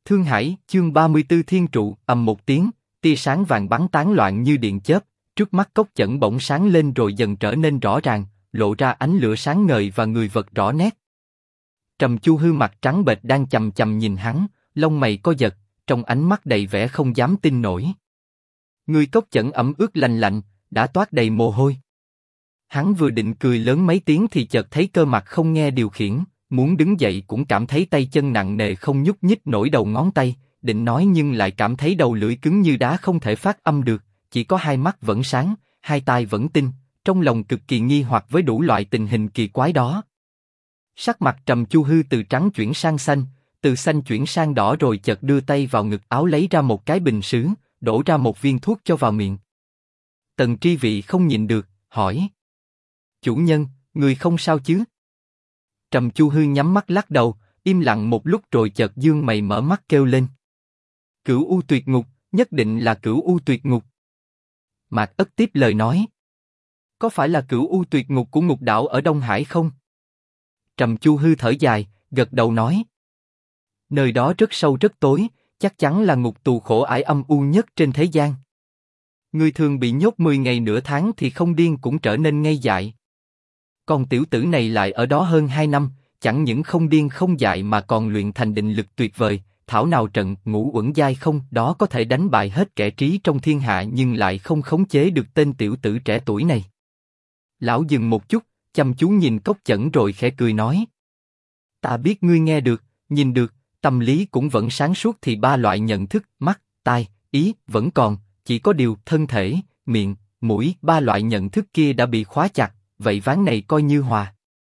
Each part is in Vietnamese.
Thương Hải, chương 34 Thiên trụ, ầm một tiếng, tia sáng vàng bắn tán loạn như điện chớp, trước mắt Cốc Chẩn bỗng sáng lên rồi dần trở nên rõ ràng, lộ ra ánh lửa sáng ngời và người vật rõ nét. Trầm Chu Hư mặt trắng bệch đang chằm chằm nhìn hắn, lông mày co giật, trong ánh mắt đầy vẻ không dám tin nổi. Người Cốc Chẩn ẩm ướt lành lạnh, đã toát đầy mồ hôi. Hắn vừa định cười lớn mấy tiếng thì chợt thấy cơ mặt không nghe điều khiển, muốn đứng dậy cũng cảm thấy tay chân nặng nề không nhúc nhích nổi đầu ngón tay, định nói nhưng lại cảm thấy đầu lưỡi cứng như đá không thể phát âm được, chỉ có hai mắt vẫn sáng, hai tai vẫn tinh, trong lòng cực kỳ nghi hoặc với đủ loại tình hình kỳ quái đó. Sắc mặt Trầm Chu Hư từ trắng chuyển sang xanh, từ xanh chuyển sang đỏ rồi chợt đưa tay vào ngực áo lấy ra một cái bình sứ, đổ ra một viên thuốc cho vào miệng. Tần Tri Vị không nhịn được, hỏi: chủ nhân, người không sao chứ? Trầm Chu Hư nhắm mắt lắc đầu, im lặng một lúc rồi chợt dương mày mở mắt kêu lên: Cửu U Tuyệt Ngục, nhất định là Cửu U Tuyệt Ngục. Mạc Ất tiếp lời nói: có phải là Cửu U Tuyệt Ngục của Ngục Đạo ở Đông Hải không? Trầm Chu Hư thở dài, gật đầu nói: nơi đó rất sâu rất tối, chắc chắn là ngục tù khổ ải âm u nhất trên thế gian. Người thường bị nhốt 10 ngày nửa tháng thì không điên cũng trở nên ngây dại. Còn tiểu tử này lại ở đó hơn 2 năm, chẳng những không điên không dại mà còn luyện thành định lực tuyệt vời, thảo nào trận Ngũ Uẩn Giai không đó có thể đánh bại hết kẻ trí trong thiên hạ nhưng lại không khống chế được tên tiểu tử trẻ tuổi này. Lão dừng một chút, chăm chú nhìn Cốc Chẩn rồi khẽ cười nói: ta biết ngươi nghe được, nhìn được, tâm lý cũng vẫn sáng suốt thì ba loại nhận thức, mắt, tai, ý, vẫn còn, chỉ có điều thân thể, miệng, mũi, ba loại nhận thức kia đã bị khóa chặt, vậy ván này coi như hòa.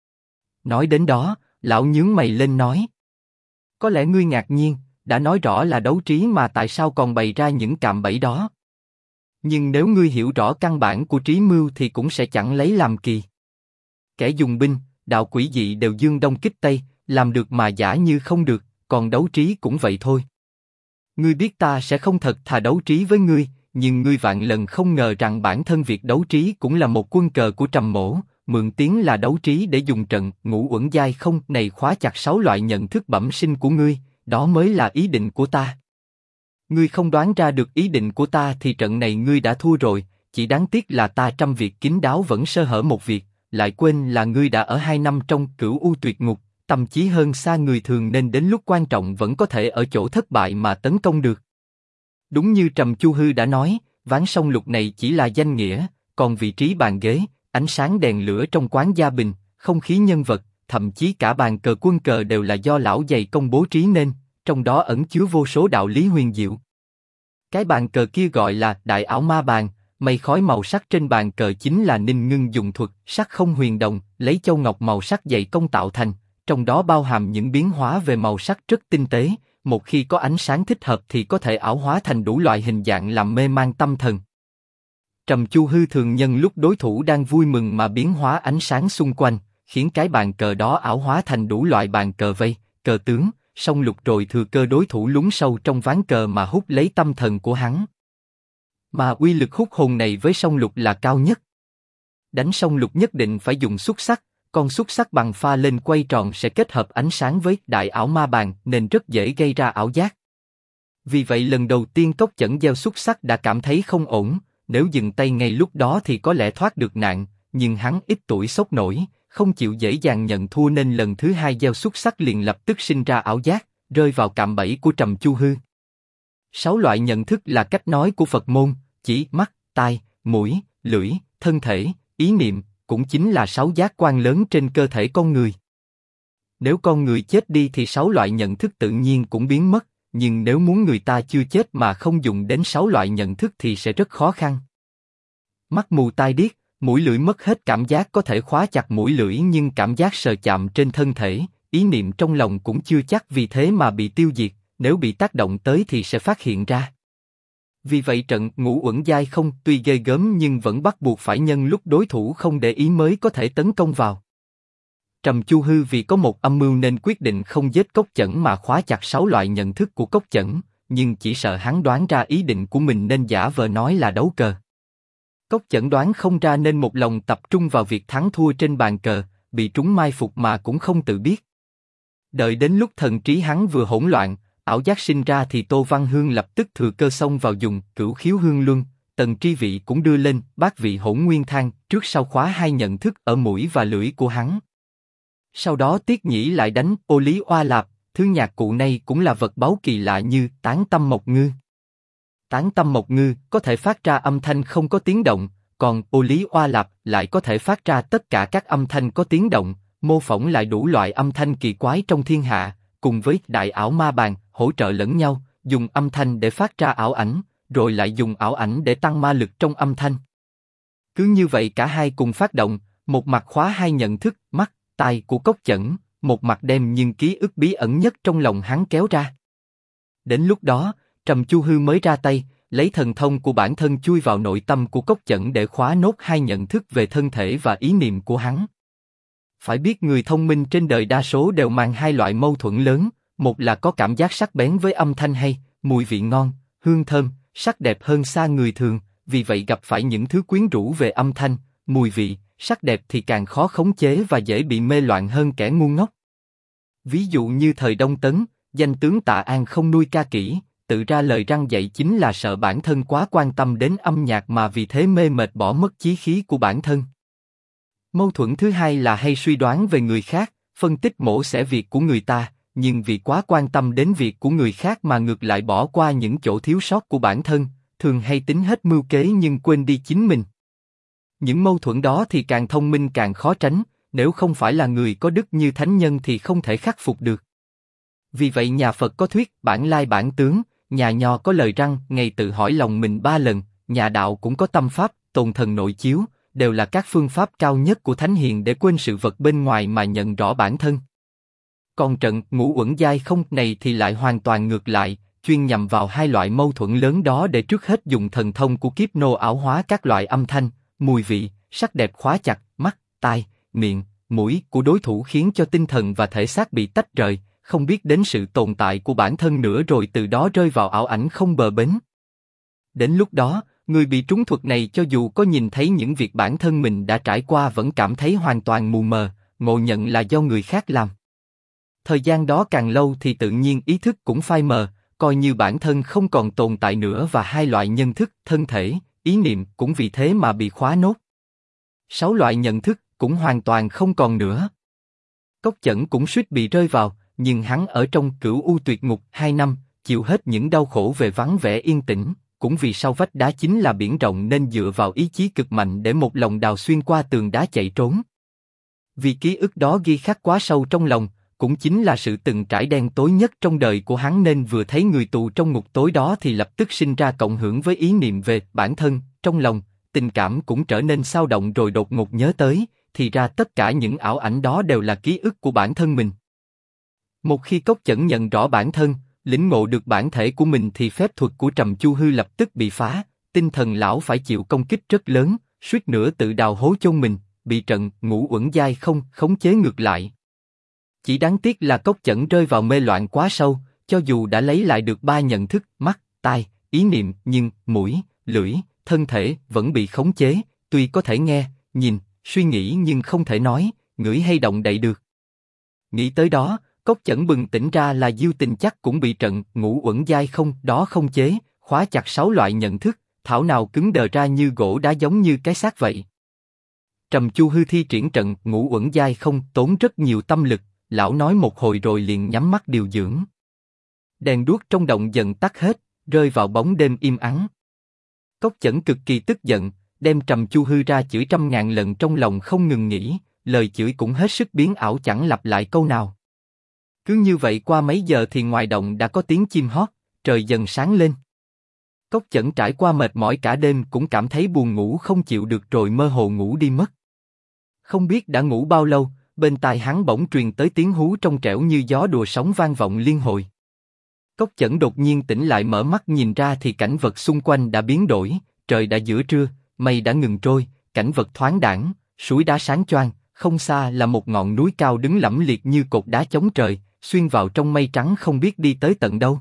Nói đến đó, lão nhướng mày lên nói: có lẽ ngươi ngạc nhiên, đã nói rõ là đấu trí mà tại sao còn bày ra những cạm bẫy đó. Nhưng nếu ngươi hiểu rõ căn bản của trí mưu thì cũng sẽ chẳng lấy làm kỳ. Kẻ dùng binh, đạo quỷ dị đều dương đông kích tây, làm được mà giả như không được, còn đấu trí cũng vậy thôi. Ngươi biết ta sẽ không thật thà đấu trí với ngươi, nhưng ngươi vạn lần không ngờ rằng bản thân việc đấu trí cũng là một quân cờ của Trầm Mỗ, mượn tiếng là đấu trí để dùng trận Ngũ Uẩn Giai không này khóa chặt 6 loại nhận thức bẩm sinh của ngươi, đó mới là ý định của ta. Ngươi không đoán ra được ý định của ta thì trận này ngươi đã thua rồi, chỉ đáng tiếc là ta trăm việc kín đáo vẫn sơ hở một việc, lại quên là ngươi đã ở 2 năm trong Cửu U Tuyệt Ngục, tâm trí hơn xa người thường nên đến lúc quan trọng vẫn có thể ở chỗ thất bại mà tấn công được. Đúng như Trầm Chu Hư đã nói, ván song lục này chỉ là danh nghĩa, còn vị trí bàn ghế, ánh sáng đèn lửa trong quán gia bình, không khí nhân vật, thậm chí cả bàn cờ quân cờ đều là do lão dày công bố trí nên, trong đó ẩn chứa vô số đạo lý huyền diệu. Cái bàn cờ kia gọi là Đại Ảo Ma Bàn, mây khói màu sắc trên bàn cờ chính là Ninh Ngưng dùng thuật sắc không huyền đồng, lấy châu ngọc màu sắc dày công tạo thành, trong đó bao hàm những biến hóa về màu sắc rất tinh tế, một khi có ánh sáng thích hợp thì có thể ảo hóa thành đủ loại hình dạng làm mê man tâm thần. Trầm Chu Hư thường nhân lúc đối thủ đang vui mừng mà biến hóa ánh sáng xung quanh, khiến cái bàn cờ đó ảo hóa thành đủ loại bàn cờ vây, cờ tướng, song lục rồi thừa cơ đối thủ lún sâu trong ván cờ mà hút lấy tâm thần của hắn. Mà uy lực hút hồn này với song lục là cao nhất. Đánh song lục nhất định phải dùng xúc xắc, con xúc xắc bằng pha lên quay tròn sẽ kết hợp ánh sáng với Đại Ảo Ma Bàn nên rất dễ gây ra ảo giác. Vì vậy lần đầu tiên Cốc Chẩn gieo xúc xắc đã cảm thấy không ổn, nếu dừng tay ngay lúc đó thì có lẽ thoát được nạn, nhưng hắn ít tuổi sốc nổi, không chịu dễ dàng nhận thua nên lần thứ hai gieo xúc xắc liền lập tức sinh ra ảo giác, rơi vào cạm bẫy của Trầm Chu Hư. 6 loại nhận thức là cách nói của Phật môn, chỉ mắt, tai, mũi, lưỡi, thân thể, ý niệm, cũng chính là 6 giác quan lớn trên cơ thể con người. Nếu con người chết đi thì 6 loại nhận thức tự nhiên cũng biến mất, nhưng nếu muốn người ta chưa chết mà không dùng đến 6 loại nhận thức thì sẽ rất khó khăn. Mắt mù tai điếc, mũi lưỡi mất hết cảm giác có thể khóa chặt mũi lưỡi nhưng cảm giác sờ chạm trên thân thể, ý niệm trong lòng cũng chưa chắc vì thế mà bị tiêu diệt, nếu bị tác động tới thì sẽ phát hiện ra. Vì vậy trận Ngũ Uẩn Giai không tuy ghê gớm nhưng vẫn bắt buộc phải nhân lúc đối thủ không để ý mới có thể tấn công vào. Trầm Chu Hư vì có một âm mưu nên quyết định không giết Cốc Chẩn mà khóa chặt 6 loại nhận thức của Cốc Chẩn, nhưng chỉ sợ hắn đoán ra ý định của mình nên giả vờ nói là đấu cờ. Cốc Chẩn đoán không ra nên một lòng tập trung vào việc thắng thua trên bàn cờ, bị trúng mai phục mà cũng không tự biết. Đợi đến lúc thần trí hắn vừa hỗn loạn, ảo giác sinh ra thì Tô Văn Hương lập tức thừa cơ xông vào dùng Cửu Khiếu Hương Luân, Tần Tri Vị cũng đưa lên Bát Vị Hỗn Nguyên Thang, trước sau khóa hai nhận thức ở mũi và lưỡi của hắn. Sau đó Tiết Nhĩ lại đánh Ô Lý Oa Lạp, thứ nhạc cụ này cũng là vật báu kỳ lạ như Tán Tâm Mộc Ngư. Tán Tâm Mộc Ngư có thể phát ra âm thanh không có tiếng động, còn Ô Lý Oa Lạp lại có thể phát ra tất cả các âm thanh có tiếng động, mô phỏng lại đủ loại âm thanh kỳ quái trong thiên hạ, cùng với Đại Ảo Ma Bàn hỗ trợ lẫn nhau, dùng âm thanh để phát ra ảo ảnh, rồi lại dùng ảo ảnh để tăng ma lực trong âm thanh. Cứ như vậy cả hai cùng phát động, một mặt khóa hai nhận thức, mắt, tai của Cốc Chẩn, một mặt đem những ký ức bí ẩn nhất trong lòng hắn kéo ra. Đến lúc đó, Trầm Chu Hư mới ra tay, lấy thần thông của bản thân chui vào nội tâm của Cốc Chẩn để khóa nốt hai nhận thức về thân thể và ý niệm của hắn. Phải biết người thông minh trên đời đa số đều mang hai loại mâu thuẫn lớn, một là có cảm giác sắc bén với âm thanh hay, mùi vị ngon, hương thơm, sắc đẹp hơn xa người thường, vì vậy gặp phải những thứ quyến rũ về âm thanh, mùi vị, sắc đẹp thì càng khó khống chế và dễ bị mê loạn hơn kẻ ngu ngốc. Ví dụ như thời Đông Tấn, danh tướng Tạ An không nuôi ca kỹ, tự ra lời răn dạy chính là sợ bản thân quá quan tâm đến âm nhạc mà vì thế mê mệt bỏ mất chí khí của bản thân. Mâu thuẫn thứ hai là hay suy đoán về người khác, phân tích mổ xẻ việc của người ta, nhưng vì quá quan tâm đến việc của người khác mà ngược lại bỏ qua những chỗ thiếu sót của bản thân, thường hay tính hết mưu kế nhưng quên đi chính mình. Những mâu thuẫn đó thì càng thông minh càng khó tránh, nếu không phải là người có đức như thánh nhân thì không thể khắc phục được. Vì vậy nhà Phật có thuyết bản lai bản tướng, nhà Nho có lời răng ngày tự hỏi lòng mình 3 lần, nhà Đạo cũng có tâm pháp, tồn thần nội chiếu, đều là các phương pháp cao nhất của thánh hiền để quên sự vật bên ngoài mà nhận rõ bản thân. Còn trận ngũ uẩn giai không này thì lại hoàn toàn ngược lại, chuyên nhằm vào hai loại mâu thuẫn lớn đó để trước hết dùng thần thông của kiếp nô ảo hóa các loại âm thanh, mùi vị, sắc đẹp khóa chặt mắt, tai, miệng, mũi của đối thủ khiến cho tinh thần và thể xác bị tách rời, không biết đến sự tồn tại của bản thân nữa rồi từ đó rơi vào ảo ảnh không bờ bến. Đến lúc đó, người bị trúng thuật này cho dù có nhìn thấy những việc bản thân mình đã trải qua vẫn cảm thấy hoàn toàn mù mờ, ngộ nhận là do người khác làm. Thời gian đó càng lâu thì tự nhiên ý thức cũng phai mờ, coi như bản thân không còn tồn tại nữa và hai loại nhân thức, thân thể, ý niệm cũng vì thế mà bị khóa nốt. 6 loại nhận thức cũng hoàn toàn không còn nữa. Cốc Chẩn cũng suýt bị rơi vào, nhưng hắn ở trong Cửu U Tuyệt Ngục 2 năm, chịu hết những đau khổ về vắng vẻ yên tĩnh, cũng vì sau vách đá chính là biển rộng nên dựa vào ý chí cực mạnh để một lòng đào xuyên qua tường đá chạy trốn. Vì ký ức đó ghi khắc quá sâu trong lòng, cũng chính là sự từng trải đen tối nhất trong đời của hắn nên vừa thấy người tù trong ngục tối đó thì lập tức sinh ra cộng hưởng với ý niệm về bản thân, trong lòng, tình cảm cũng trở nên xao động rồi đột ngột nhớ tới, thì ra tất cả những ảo ảnh đó đều là ký ức của bản thân mình. Một khi Cốc Chẩn nhận rõ bản thân, lĩnh ngộ được bản thể của mình thì phép thuật của Trầm Chu Hư lập tức bị phá, tinh thần lão phải chịu công kích rất lớn, suýt nữa tự đào hố chôn mình, bị trận ngũ uẩn giai không khống chế ngược lại. Chỉ đáng tiếc là Cốc Chẩn rơi vào mê loạn quá sâu, cho dù đã lấy lại được 3 nhận thức, mắt, tai, ý niệm, nhưng mũi, lưỡi, thân thể vẫn bị khống chế, tuy có thể nghe, nhìn, suy nghĩ nhưng không thể nói, ngửi hay động đậy được. Nghĩ tới đó, Cốc Chẩn bừng tỉnh ra là Diêu Tình chắc cũng bị trận ngũ uẩn giai không đó khống chế, khóa chặt 6 loại nhận thức, thảo nào cứng đờ ra như gỗ đá giống như cái xác vậy. Trầm Chu Hư thi triển trận ngũ uẩn giai không tốn rất nhiều tâm lực, lão nói một hồi rồi liền nhắm mắt điều dưỡng. Đèn đuốc trong động dần tắt hết, rơi vào bóng đêm im ắng. Cốc Chẩn cực kỳ tức giận, đem Trầm Chu Hư ra chửi 100.000 lần trong lòng không ngừng nghỉ, lời chửi cũng hết sức biến ảo chẳng lặp lại câu nào. Cứ như vậy qua mấy giờ thì ngoài động đã có tiếng chim hót, trời dần sáng lên. Cốc Chẩn trải qua mệt mỏi cả đêm cũng cảm thấy buồn ngủ không chịu được rồi mơ hồ ngủ đi mất. Không biết đã ngủ bao lâu, bên tai hắn bỗng truyền tới tiếng hú trong trẻo như gió đùa sóng vang vọng liên hồi. Cốc Chẩn đột nhiên tỉnh lại mở mắt nhìn ra thì cảnh vật xung quanh đã biến đổi, trời đã giữa trưa, mây đã ngừng trôi, cảnh vật thoáng đãng, suối đá sáng choang, không xa là một ngọn núi cao đứng lẫm liệt như cột đá chống trời, xuyên vào trong mây trắng không biết đi tới tận đâu.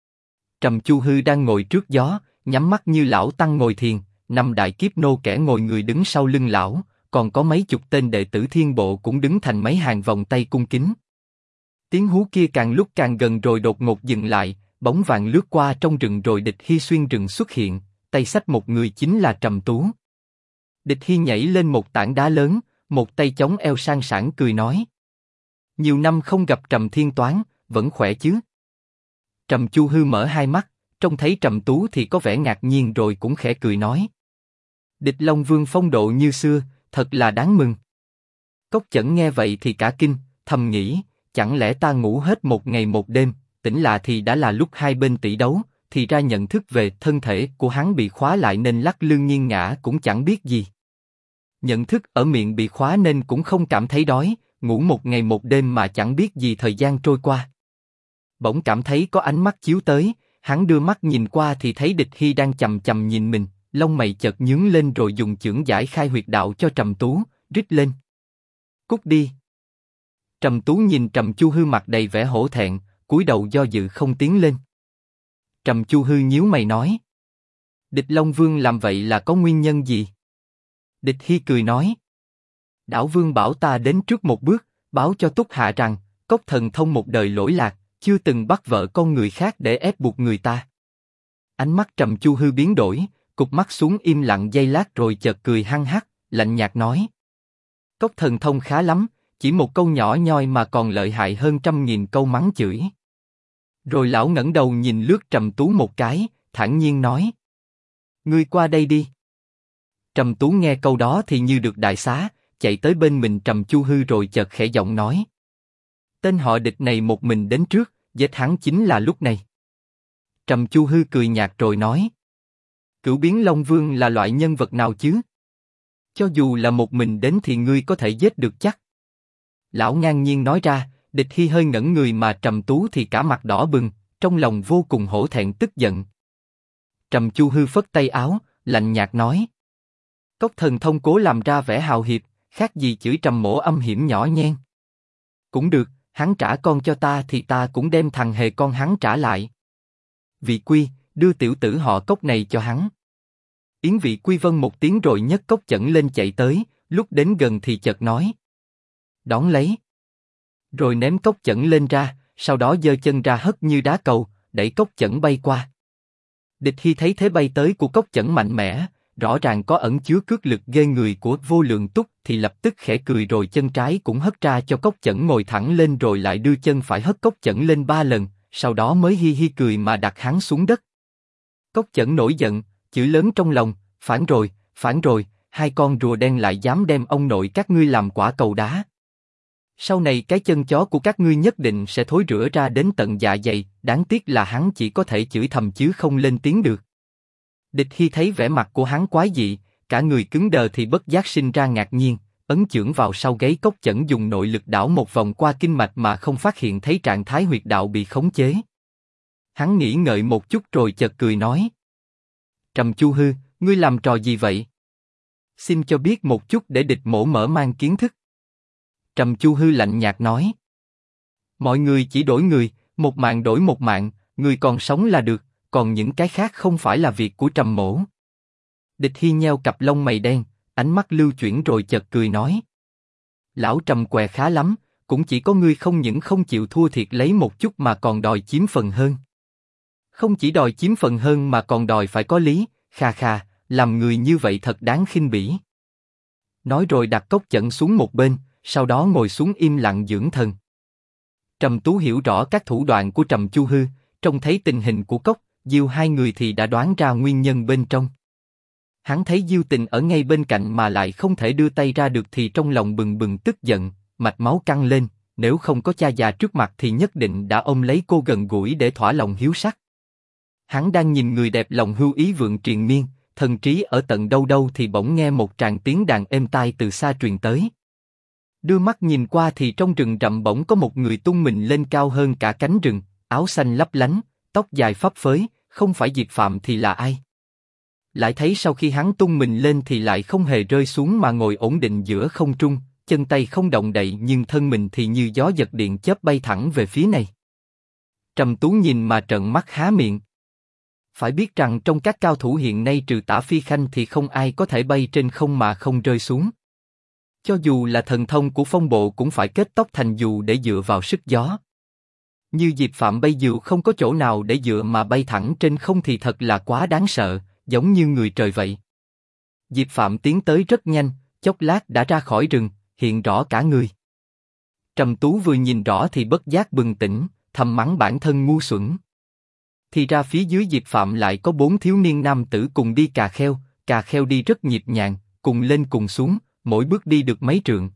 Trầm Chu Hư đang ngồi trước gió, nhắm mắt như lão tăng ngồi thiền, 5 đại kiếp nô kẻ ngồi người đứng sau lưng lão, còn có mấy chục tên đệ tử Thiên Bộ cũng đứng thành mấy hàng vòng tay cung kính. Tiếng hú kia càng lúc càng gần rồi đột ngột dừng lại, bóng vàng lướt qua trong rừng rồi Địch Hy xuyên rừng xuất hiện, tay xách một người chính là Trầm Tú. Địch Hy nhảy lên một tảng đá lớn, một tay chống eo sang sảng cười nói. Nhiều năm không gặp Trầm Thiên Toán, vẫn khỏe chứ? Trầm Chu Hư mở hai mắt, trông thấy Trầm Tú thì có vẻ ngạc nhiên rồi cũng khẽ cười nói. Địch Long Vương phong độ như xưa, thật là đáng mừng. Cốc Chẩn nghe vậy thì cả kinh, thầm nghĩ, chẳng lẽ ta ngủ hết một ngày một đêm, tỉnh lại thì đã là lúc hai bên tỷ đấu, thì ra nhận thức về thân thể của hắn bị khóa lại nên lắc lư nghiêng ngã cũng chẳng biết gì. Nhận thức ở miệng bị khóa nên cũng không cảm thấy đói, ngủ một ngày một đêm mà chẳng biết gì thời gian trôi qua. Bỗng cảm thấy có ánh mắt chiếu tới, hắn đưa mắt nhìn qua thì thấy Địch Hy đang chằm chằm nhìn mình, lông mày chợt nhướng lên rồi dùng chưởng giải khai huyệt đạo cho Trầm Tú, rít lên. Cút đi. Trầm Tú nhìn Trầm Chu Hư mặt đầy vẻ hổ thẹn, cúi đầu do dự không tiến lên. Trầm Chu Hư nhíu mày nói. Địch Long Vương làm vậy là có nguyên nhân gì? Địch Hy cười nói. Đảo Vương bảo ta đến trước một bước, báo cho Túc Hạ rằng, Cốc Thần Thông một đời lỗi lạc, chưa từng bắt vợ con người khác để ép buộc người ta. Ánh mắt Trầm Chu Hư biến đổi, cụp mắt xuống im lặng giây lát rồi chợt cười hăng hắc, lạnh nhạt nói. Cốc Thần Thông khá lắm, chỉ một câu nhỏ nhoi mà còn lợi hại hơn 100.000 câu mắng chửi. Rồi lão ngẩng đầu nhìn lướt Trầm Tú một cái, thản nhiên nói. Ngươi qua đây đi. Trầm Tú nghe câu đó thì như được đại xá, chạy tới bên mình Trầm Chu Hư rồi chợt khẽ giọng nói. Tên họ Địch này một mình đến trước, giết hắn chính là lúc này. Trầm Chu Hư cười nhạt rồi nói. Cửu Biến Long Vương là loại nhân vật nào chứ? Cho dù là một mình đến thì ngươi có thể giết được chắc. Lão ngang nhiên nói ra, Địch Hy hơi ngẩn người mà Trầm Tú thì cả mặt đỏ bừng, trong lòng vô cùng hổ thẹn tức giận. Trầm Chu Hư phất tay áo, lạnh nhạt nói. Cốc Thần Thông cố làm ra vẻ hào hiệp, khác gì chửi Trầm Mỗ âm hiểm nhỏ nhen. Cũng được, hắn trả con cho ta thì ta cũng đem thằng hề con hắn trả lại. Vị Quy, đưa tiểu tử họ Cốc này cho hắn. Yến Vị Quy vâng một tiếng rồi nhấc Cốc Chẩn lên chạy tới, lúc đến gần thì chợt nói. Đón lấy. Rồi ném Cốc Chẩn lên ra, sau đó giơ chân ra hất như đá cầu, đẩy Cốc Chẩn bay qua. Địch Hy thấy thế bay tới của Cốc Chẩn mạnh mẽ, rõ ràng có ẩn chứa cước lực ghê người của Vô Lượng Túc thì lập tức khẽ cười rồi chân trái cũng hất ra cho Cốc Chẩn ngồi thẳng lên rồi lại đưa chân phải hất Cốc Chẩn lên 3 lần, sau đó mới hi hi cười mà đặt hắn xuống đất. Cốc Chẩn nổi giận, chửi lớn trong lòng, phản rồi, hai con rùa đen lại dám đem ông nội các ngươi làm quả cầu đá. Sau này cái chân chó của các ngươi nhất định sẽ thối rữa ra đến tận dạ dày, đáng tiếc là hắn chỉ có thể chửi thầm chứ không lên tiếng được. Địch Hy thấy vẻ mặt của hắn quái dị, cả người cứng đờ thì bất giác sinh ra ngạc nhiên, ấn chưởng vào sau gáy Cốc Chẩn dùng nội lực đảo một vòng qua kinh mạch mà không phát hiện thấy trạng thái huyệt đạo bị khống chế. Hắn nghĩ ngợi một chút rồi chợt cười nói. Trầm Chu Hư, ngươi làm trò gì vậy? Xin cho biết một chút để Địch Mỗ mở mang kiến thức. Trầm Chu Hư lạnh nhạt nói. Mọi người chỉ đổi người, một mạng đổi một mạng, người còn sống là được, còn những cái khác không phải là việc của Trầm Mỗ. Địch Hy nheo cặp lông mày đen, ánh mắt lưu chuyển rồi chợt cười nói. Lão Trầm què khá lắm, cũng chỉ có ngươi không những không chịu thua thiệt lấy một chút mà còn đòi chiếm phần hơn. Không chỉ đòi chiếm phần hơn mà còn đòi phải có lý, khà, làm người như vậy thật đáng khinh bỉ. Nói rồi đặt Cốc Chẩn xuống một bên, sau đó ngồi xuống im lặng dưỡng thần. Trầm Tú hiểu rõ các thủ đoạn của Trầm Chu Hư, trông thấy tình hình của Cốc, Diêu hai người thì đã đoán ra nguyên nhân bên trong. Hắn thấy Diêu Tình ở ngay bên cạnh mà lại không thể đưa tay ra được thì trong lòng bừng bừng tức giận, mạch máu căng lên, nếu không có cha già trước mặt thì nhất định đã ôm lấy cô gần gũi để thỏa lòng hiếu sắc. Hắn đang nhìn người đẹp lòng hưu ý vượng triền miên, thần trí ở tận đâu đâu thì bỗng nghe một tràng tiếng đàn êm tai từ xa truyền tới. Đưa mắt nhìn qua thì trong rừng rậm bỗng có một người tung mình lên cao hơn cả cánh rừng, áo xanh lấp lánh, tóc dài phấp phới, không phải Diệp Phạm thì là ai? Lại thấy sau khi hắn tung mình lên thì lại không hề rơi xuống mà ngồi ổn định giữa không trung, chân tay không động đậy nhưng thân mình thì như gió giật điện chớp bay thẳng về phía này. Trầm Tú nhìn mà trợn mắt há miệng. Phải biết rằng trong các cao thủ hiện nay trừ Tả Phi Khanh thì không ai có thể bay trên không mà không rơi xuống. Cho dù là thần thông của phong bộ cũng phải kết tóc thành dù để dựa vào sức gió. Như Diệp Phạm bây giờ không có chỗ nào để dựa mà bay thẳng trên không thì thật là quá đáng sợ, giống như người trời vậy. Diệp Phạm tiến tới rất nhanh, chốc lát đã ra khỏi rừng, hiện rõ cả người. Trầm Tú vừa nhìn rõ thì bất giác bừng tỉnh, thầm mắng bản thân ngu xuẩn. Thì ra phía dưới Diệp Phạm lại có 4 thiếu niên nam tử cùng đi cà kheo đi rất nhịp nhàng, cùng lên cùng xuống, mỗi bước đi được mấy trượng.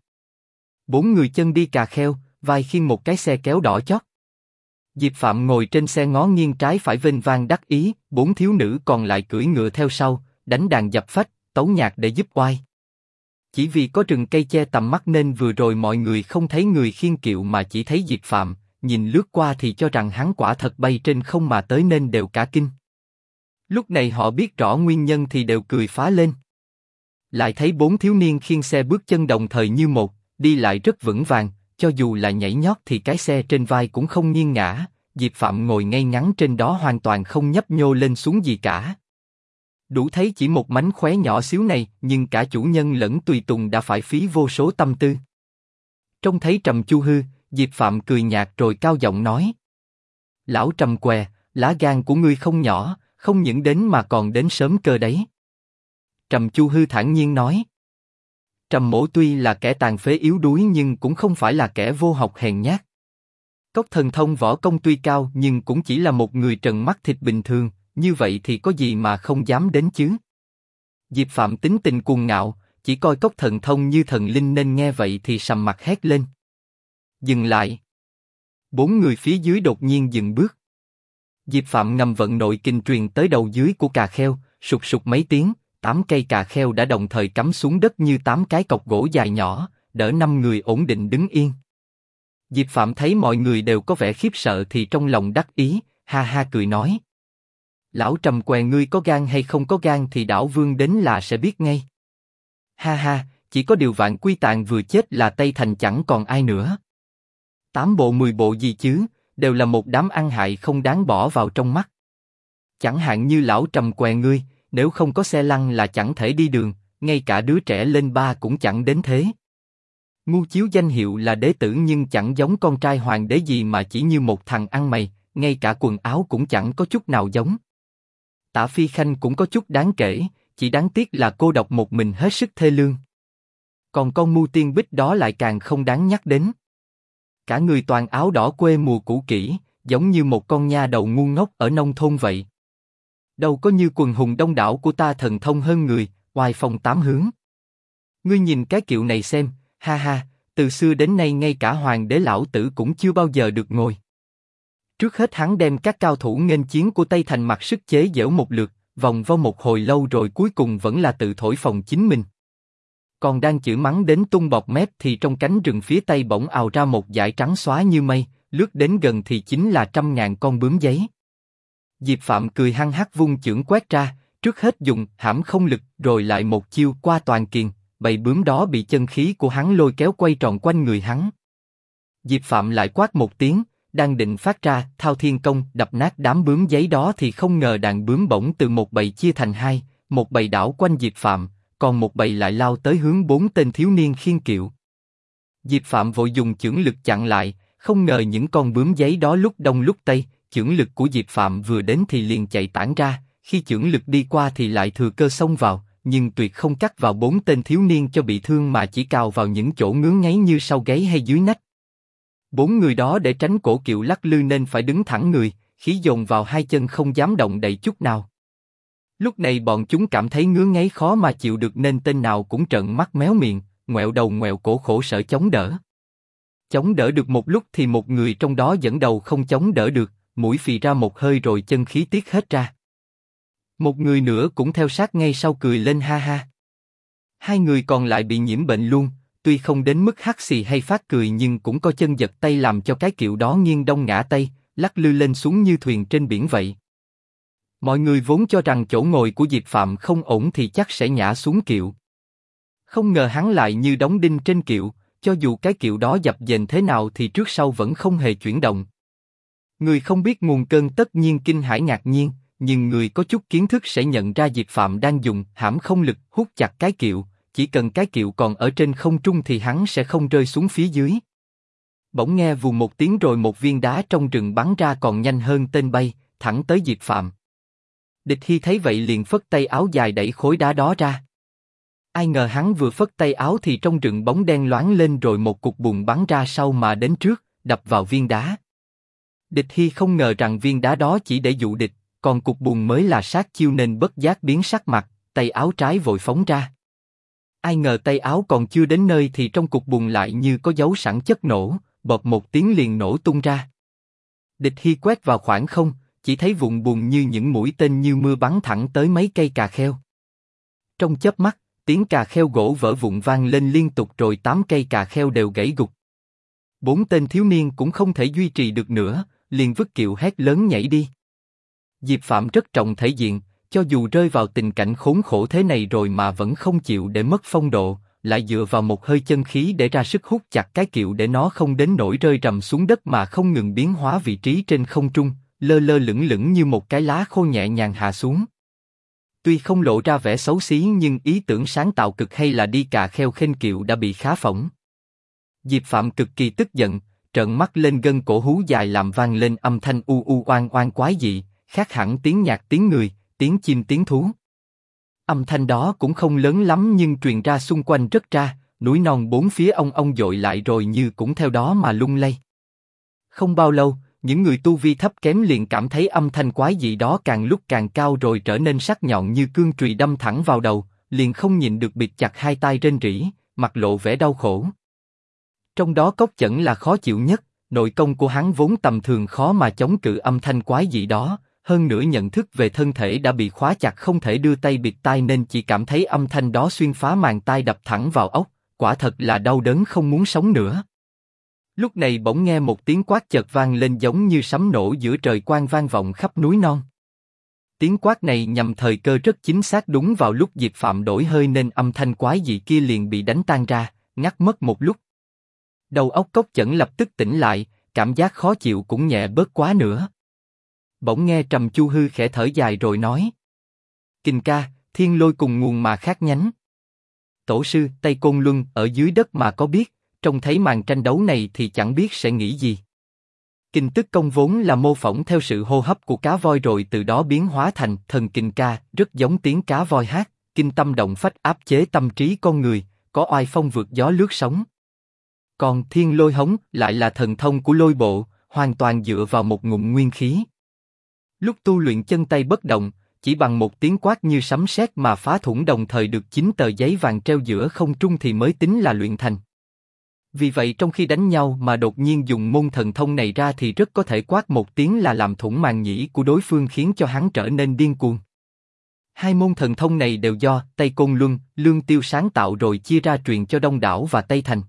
4 người chân đi cà kheo, vai khiêng một cái xe kéo đỏ chót. Diệp Phạm ngồi trên xe ngó nghiêng trái phải vênh vang đắc ý, 4 thiếu nữ còn lại cưỡi ngựa theo sau, đánh đàn dập phách, tấu nhạc để giúp oai. Chỉ vì có rừng cây che tầm mắt nên vừa rồi mọi người không thấy người khiêng kiệu mà chỉ thấy Diệp Phạm, nhìn lướt qua thì cho rằng hắn quả thật bay trên không mà tới nên đều cả kinh. Lúc này họ biết rõ nguyên nhân thì đều cười phá lên. Lại thấy 4 thiếu niên khiêng xe bước chân đồng thời như một, đi lại rất vững vàng, cho dù là nhảy nhót thì cái xe trên vai cũng không nghiêng ngã, Diệp Phạm ngồi ngay ngắn trên đó hoàn toàn không nhấp nhô lên xuống gì cả. Đủ thấy chỉ một mánh khóe nhỏ xíu này, nhưng cả chủ nhân lẫn tùy tùng đã phải phí vô số tâm tư. Trông thấy Trầm Chu Hư, Diệp Phạm cười nhạt rồi cao giọng nói: Lão Trầm què, lá gan của ngươi không nhỏ, không những đến mà còn đến sớm cơ đấy. Trầm Chu Hư thản nhiên nói: Trầm Mỗ tuy là kẻ tàn phế yếu đuối nhưng cũng không phải là kẻ vô học hèn nhát. Cốc thần thông võ công tuy cao nhưng cũng chỉ là một người trần mắt thịt bình thường, như vậy thì có gì mà không dám đến chứ? Diệp Phạm tính tình cuồng ngạo, chỉ coi cốc thần thông như thần linh nên nghe vậy thì sầm mặt hét lên. Dừng lại! 4 người phía dưới đột nhiên dừng bước. Diệp Phạm ngầm vận nội kinh truyền tới đầu dưới của cà kheo, sụt sụt mấy tiếng, 8 cây cà kheo đã đồng thời cắm xuống đất như 8 cái cọc gỗ dài nhỏ, đỡ 5 người ổn định đứng yên. Diệp Phạm thấy mọi người đều có vẻ khiếp sợ thì trong lòng đắc ý, ha ha cười nói: Lão Trầm què, ngươi có gan hay không có gan thì đảo vương đến là sẽ biết ngay. Ha ha, chỉ có điều Vạn Quy Tạng vừa chết là Tây Thành chẳng còn ai nữa. 8 bộ 10 bộ gì chứ, đều là một đám ăn hại không đáng bỏ vào trong mắt. Chẳng hạn như lão Trầm què ngươi, nếu không có xe lăn là chẳng thể đi đường, ngay cả đứa trẻ lên 3 cũng chẳng đến thế. Ngu chiếu danh hiệu là đế tử nhưng chẳng giống con trai hoàng đế gì mà chỉ như một thằng ăn mày, ngay cả quần áo cũng chẳng có chút nào giống. Tạ Phi Khanh cũng có chút đáng kể, chỉ đáng tiếc là cô độc một mình hết sức thê lương. Còn con Mu Tiên Bích đó lại càng không đáng nhắc đến. Cả người toàn áo đỏ quê mùa cũ kỹ, giống như một con nha đầu ngu ngốc ở nông thôn vậy. Đâu có như quần hùng đông đảo của ta thần thông hơn người, oai phong 8 hướng. Ngươi nhìn cái kiệu này xem, ha ha, từ xưa đến nay ngay cả hoàng đế lão tử cũng chưa bao giờ được ngồi. Trước hết hắn đem các cao thủ nghênh chiến của Tây Thành mặc sức chế giễu một lượt, vòng vo một hồi lâu rồi cuối cùng vẫn là tự thổi phồng chính mình. Còn đang chửi mắng đến tung bọt mép thì trong cánh rừng phía tây bỗng ào ra một dải trắng xóa như mây, lướt đến gần thì chính là 100.000 con bướm giấy. Diệp Phạm cười hăng hắc vung chưởng quét ra, trước hết dùng hãm không lực rồi lại một chiêu qua toàn kiền, bầy bướm đó bị chân khí của hắn lôi kéo quay tròn quanh người hắn. Diệp Phạm lại quát một tiếng, đang định phát ra thao thiên công đập nát đám bướm giấy đó thì không ngờ đàn bướm bỗng từ một bầy chia thành hai, một bầy đảo quanh Diệp Phạm, còn một bầy lại lao tới hướng 4 tên thiếu niên khiêng kiệu. Diệp Phạm vội dùng chưởng lực chặn lại, không ngờ những con bướm giấy đó lúc đông lúc tây, chưởng lực của Diệp Phạm vừa đến thì liền chạy tản ra, khi chưởng lực đi qua thì lại thừa cơ xông vào, nhưng tuyệt không cắt vào 4 tên thiếu niên cho bị thương mà chỉ cào vào những chỗ ngứa ngáy như sau gáy hay dưới nách. 4 người đó để tránh cổ kiệu lắc lư nên phải đứng thẳng người, khí dồn vào hai chân không dám động đậy chút nào. Lúc này bọn chúng cảm thấy ngứa ngáy khó mà chịu được nên tên nào cũng trợn mắt méo miệng, ngoẹo đầu ngoẹo cổ khổ sở chống đỡ. Chống đỡ được một lúc thì một người trong đó dẫn đầu không chống đỡ được, mũi phì ra một hơi rồi chân khí tiết hết ra. Một người nữa cũng theo sát ngay sau cười lên ha ha. 2 người còn lại bị nhiễm bệnh luôn, tuy không đến mức hắt xì hay phát cười nhưng cũng có chân giật tay làm cho cái kiệu đó nghiêng đông ngã tây, lắc lư lên xuống như thuyền trên biển vậy. Mọi người vốn cho rằng chỗ ngồi của Diệp Phạm không ổn thì chắc sẽ ngã xuống kiệu. Không ngờ hắn lại như đóng đinh trên kiệu, cho dù cái kiệu đó dập dềnh thế nào thì trước sau vẫn không hề chuyển động. Người không biết nguồn cơn tất nhiên kinh hãi ngạc nhiên, nhưng người có chút kiến thức sẽ nhận ra Diệp Phạm đang dùng hãm không lực hút chặt cái kiệu, chỉ cần cái kiệu còn ở trên không trung thì hắn sẽ không rơi xuống phía dưới. Bỗng nghe vù một tiếng rồi một viên đá trong rừng bắn ra còn nhanh hơn tên bay, thẳng tới Diệp Phạm. Địch Hy thấy vậy liền phất tay áo dài đẩy khối đá đó ra. Ai ngờ hắn vừa phất tay áo thì trong rừng bóng đen loáng lên rồi một cục bùn bắn ra sau mà đến trước, đập vào viên đá. Địch Hy không ngờ rằng viên đá đó chỉ để dụ địch, còn cục bùn mới là sát chiêu nên bất giác biến sắc mặt, tay áo trái vội phóng ra. Ai ngờ tay áo còn chưa đến nơi thì trong cục bùn lại như có dấu sẵn chất nổ, bộp một tiếng liền nổ tung ra. Địch Hy quét vào khoảng không, chỉ thấy vụn bùn như những mũi tên như mưa bắn thẳng tới mấy cây cà kheo. Trong chớp mắt, tiếng cà kheo gỗ vỡ vụn vang lên liên tục rồi 8 cây cà kheo đều gãy gục. 4 tên thiếu niên cũng không thể duy trì được nữa, liền vứt kiệu hét lớn nhảy đi. Diệp Phạm rất trọng thể diện, cho dù rơi vào tình cảnh khốn khổ thế này rồi mà vẫn không chịu để mất phong độ, lại dựa vào một hơi chân khí để ra sức hút chặt cái kiệu để nó không đến nỗi rơi rầm xuống đất mà không ngừng biến hóa vị trí trên không trung, lơ lơ lửng lửng như một cái lá khô nhẹ nhàng hạ xuống. Tuy không lộ ra vẻ xấu xí nhưng ý tưởng sáng tạo cực hay là đi cà kheo khênh kiệu đã bị khá phỏng. Diệp Phạm cực kỳ tức giận, trợn mắt lên gân cổ hú dài làm vang lên âm thanh u u oan oan quái dị, khác hẳn tiếng nhạc tiếng người, tiếng chim tiếng thú. Âm thanh đó cũng không lớn lắm nhưng truyền ra xung quanh rất ra, núi non bốn phía ong dội lại rồi như cũng theo đó mà lung lay. Không bao lâu, những người tu vi thấp kém liền cảm thấy âm thanh quái dị đó càng lúc càng cao rồi trở nên sắc nhọn như cương chùy đâm thẳng vào đầu, liền không nhịn được bịt chặt hai tai rên rỉ, mặt lộ vẻ đau khổ. Trong đó Cốc Chẩn là khó chịu nhất, nội công của hắn vốn tầm thường khó mà chống cự âm thanh quái dị đó, hơn nữa nhận thức về thân thể đã bị khóa chặt không thể đưa tay bịt tai nên chỉ cảm thấy âm thanh đó xuyên phá màng tai đập thẳng vào óc, quả thật là đau đớn không muốn sống nữa. Lúc này bỗng nghe một tiếng quát chợt vang lên giống như sấm nổ giữa trời quang vang vọng khắp núi non. Tiếng quát này nhằm thời cơ rất chính xác đúng vào lúc Diệp Phạm đổi hơi nên âm thanh quái dị kia liền bị đánh tan ra, ngắt mất một lúc. Đầu óc Cốc Chẩn lập tức tỉnh lại, cảm giác khó chịu cũng nhẹ bớt quá nữa. Bỗng nghe Trầm Chu Hư khẽ thở dài rồi nói: Kình ca, thiên lôi cùng nguồn mà khác nhánh. Tổ sư, Tây Côn Luân ở dưới đất mà có biết, trông thấy màn tranh đấu này thì chẳng biết sẽ nghĩ gì. Kình tức công vốn là mô phỏng theo sự hô hấp của cá voi rồi từ đó biến hóa thành thần kình ca, rất giống tiếng cá voi hát, kinh tâm động phách áp chế tâm trí con người, có oai phong vượt gió lướt sóng. Còn thiên lôi hống lại là thần thông của lôi bộ, hoàn toàn dựa vào một ngụm nguyên khí. Lúc tu luyện chân tay bất động, chỉ bằng một tiếng quát như sấm sét mà phá thủng đồng thời được 9 tờ giấy vàng treo giữa không trung thì mới tính là luyện thành. Vì vậy trong khi đánh nhau mà đột nhiên dùng môn thần thông này ra thì rất có thể quát một tiếng là làm thủng màng nhĩ của đối phương khiến cho hắn trở nên điên cuồng. Hai môn thần thông này đều do Tây Côn Luân, Lương Tiêu sáng tạo rồi chia ra truyền cho Đông Đảo và Tây Thành.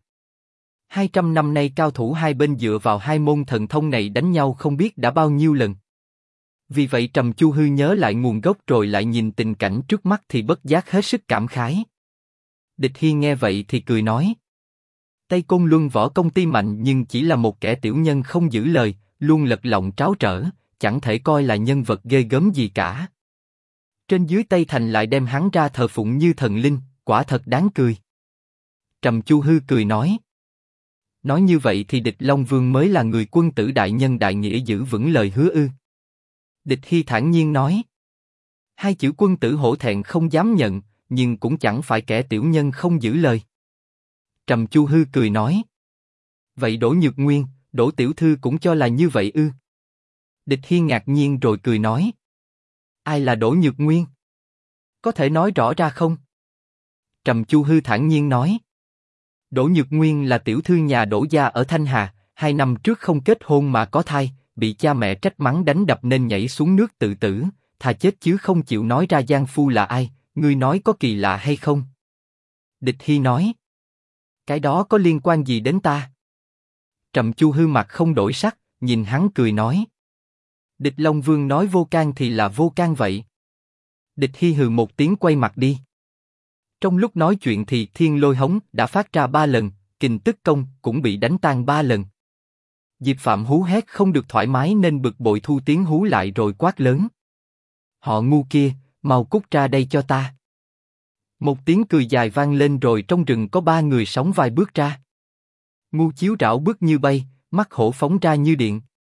200 năm nay cao thủ hai bên dựa vào hai môn thần thông này đánh nhau không biết đã bao nhiêu lần. Vì vậy Trầm Chu Hư nhớ lại nguồn gốc rồi lại nhìn tình cảnh trước mắt thì bất giác hết sức cảm khái. Địch Hy nghe vậy thì cười nói: Tây Côn Luân võ công tuy mạnh nhưng chỉ là một kẻ tiểu nhân không giữ lời, luôn lật lọng tráo trở, chẳng thể coi là nhân vật ghê gớm gì cả. Trên dưới Tây Thành lại đem hắn ra thờ phụng như thần linh, quả thật đáng cười. Trầm Chu Hư cười nói: Nói như vậy thì Địch Long Vương mới là người quân tử đại nhân đại nghĩa giữ vững lời hứa ư? Địch Hy thản nhiên nói: Hai chữ quân tử hổ thẹn không dám nhận, nhưng cũng chẳng phải kẻ tiểu nhân không giữ lời. Trầm Chu Hư cười nói: Vậy Đỗ Nhược Nguyên, Đỗ tiểu thư cũng cho là như vậy ư? Địch Hy ngạc nhiên rồi cười nói: Ai là Đỗ Nhược Nguyên? Có thể nói rõ ra không? Trầm Chu Hư thản nhiên nói: Đỗ Nhược Nguyên là tiểu thư nhà Đỗ gia ở Thanh Hà, 2 năm trước không kết hôn mà có thai, bị cha mẹ trách mắng đánh đập nên nhảy xuống nước tự tử, thà chết chứ không chịu nói ra giang phu là ai, ngươi nói có kỳ lạ hay không? Địch Hy nói: Cái đó có liên quan gì đến ta? Trầm Chu Hư mặt không đổi sắc, nhìn hắn cười nói: Địch Long Vương nói vô can thì là vô can vậy. Địch Hy hừ một tiếng quay mặt đi. Trong lúc nói chuyện thì thiên lôi hống đã phát ra 3 lần, kình tức công cũng bị đánh tan 3 lần. Diệp Phạm hú hét không được thoải mái nên bực bội thu tiếng hú lại rồi quát lớn: Họ ngu kia, mau cút ra đây cho ta. Một tiếng cười dài vang lên rồi trong rừng có 3 người sóng vai bước ra. Ngu Chiếu Trảo bước như bay, mắt hổ phóng ra như điện.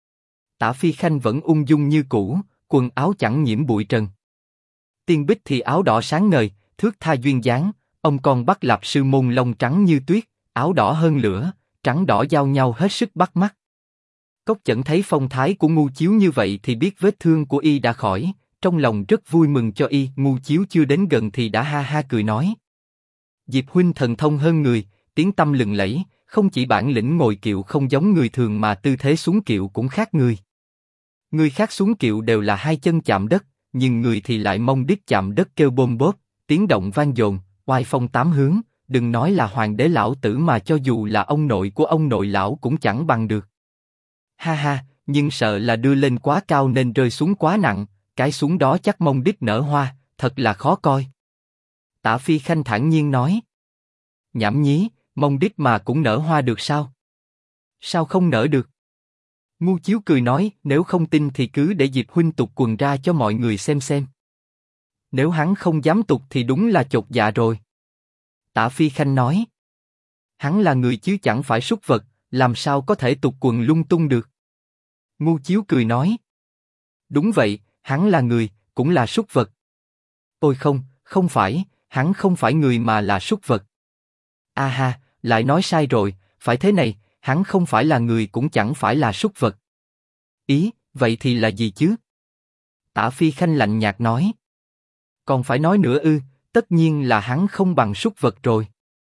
Tả Phi Khanh vẫn ung dung như cũ, quần áo chẳng nhiễm bụi trần. Tiên Bích thì áo đỏ sáng ngời, thước tha duyên dáng, ông con bắt Lạp Sư Môn lông trắng như tuyết, áo đỏ hơn lửa, trắng đỏ giao nhau hết sức bắt mắt. Cốc Chẩn thấy phong thái của Ngu Chiếu như vậy thì biết vết thương của y đã khỏi, trong lòng rất vui mừng cho y. Ngu Chiếu chưa đến gần thì đã ha ha cười nói: Diệp huynh thần thông hơn người, tiếng tăm lừng lẫy, không chỉ bản lĩnh ngồi kiệu không giống người thường mà tư thế xuống kiệu cũng khác người. Người khác xuống kiệu đều là hai chân chạm đất, nhưng người thì lại mông đít chạm đất kêu bôm bốp, tiếng động vang dồn, oai phong tám hướng. Đừng nói là hoàng đế lão tử mà cho dù là ông nội của ông nội lão cũng chẳng bằng được. Ha ha, nhưng sợ là đưa lên quá cao nên rơi xuống quá nặng, cái xuống đó chắc mông đít nở hoa, thật là khó coi. Tả Phi Khanh thản nhiên nói: Nhảm nhí, mông đít mà cũng nở hoa được sao? Sao không nở được? Ngu Chiếu cười nói: Nếu không tin thì cứ để Diệp huynh tục quần ra cho mọi người xem. Nếu hắn không dám tục thì đúng là chột dạ rồi. Tả Phi Khanh nói: Hắn là người chứ chẳng phải súc vật, làm sao có thể tục quần lung tung được? Ngu Chiếu cười nói: Đúng vậy, hắn là người, cũng là súc vật. Ôi không, không phải, hắn không phải người mà là súc vật. A ha, lại nói sai rồi, phải thế này, hắn không phải là người cũng chẳng phải là súc vật. Ý, vậy thì là gì chứ? Tả Phi Khanh lạnh nhạt nói: Còn phải nói nữa ư? Tất nhiên là hắn không bằng súc vật rồi.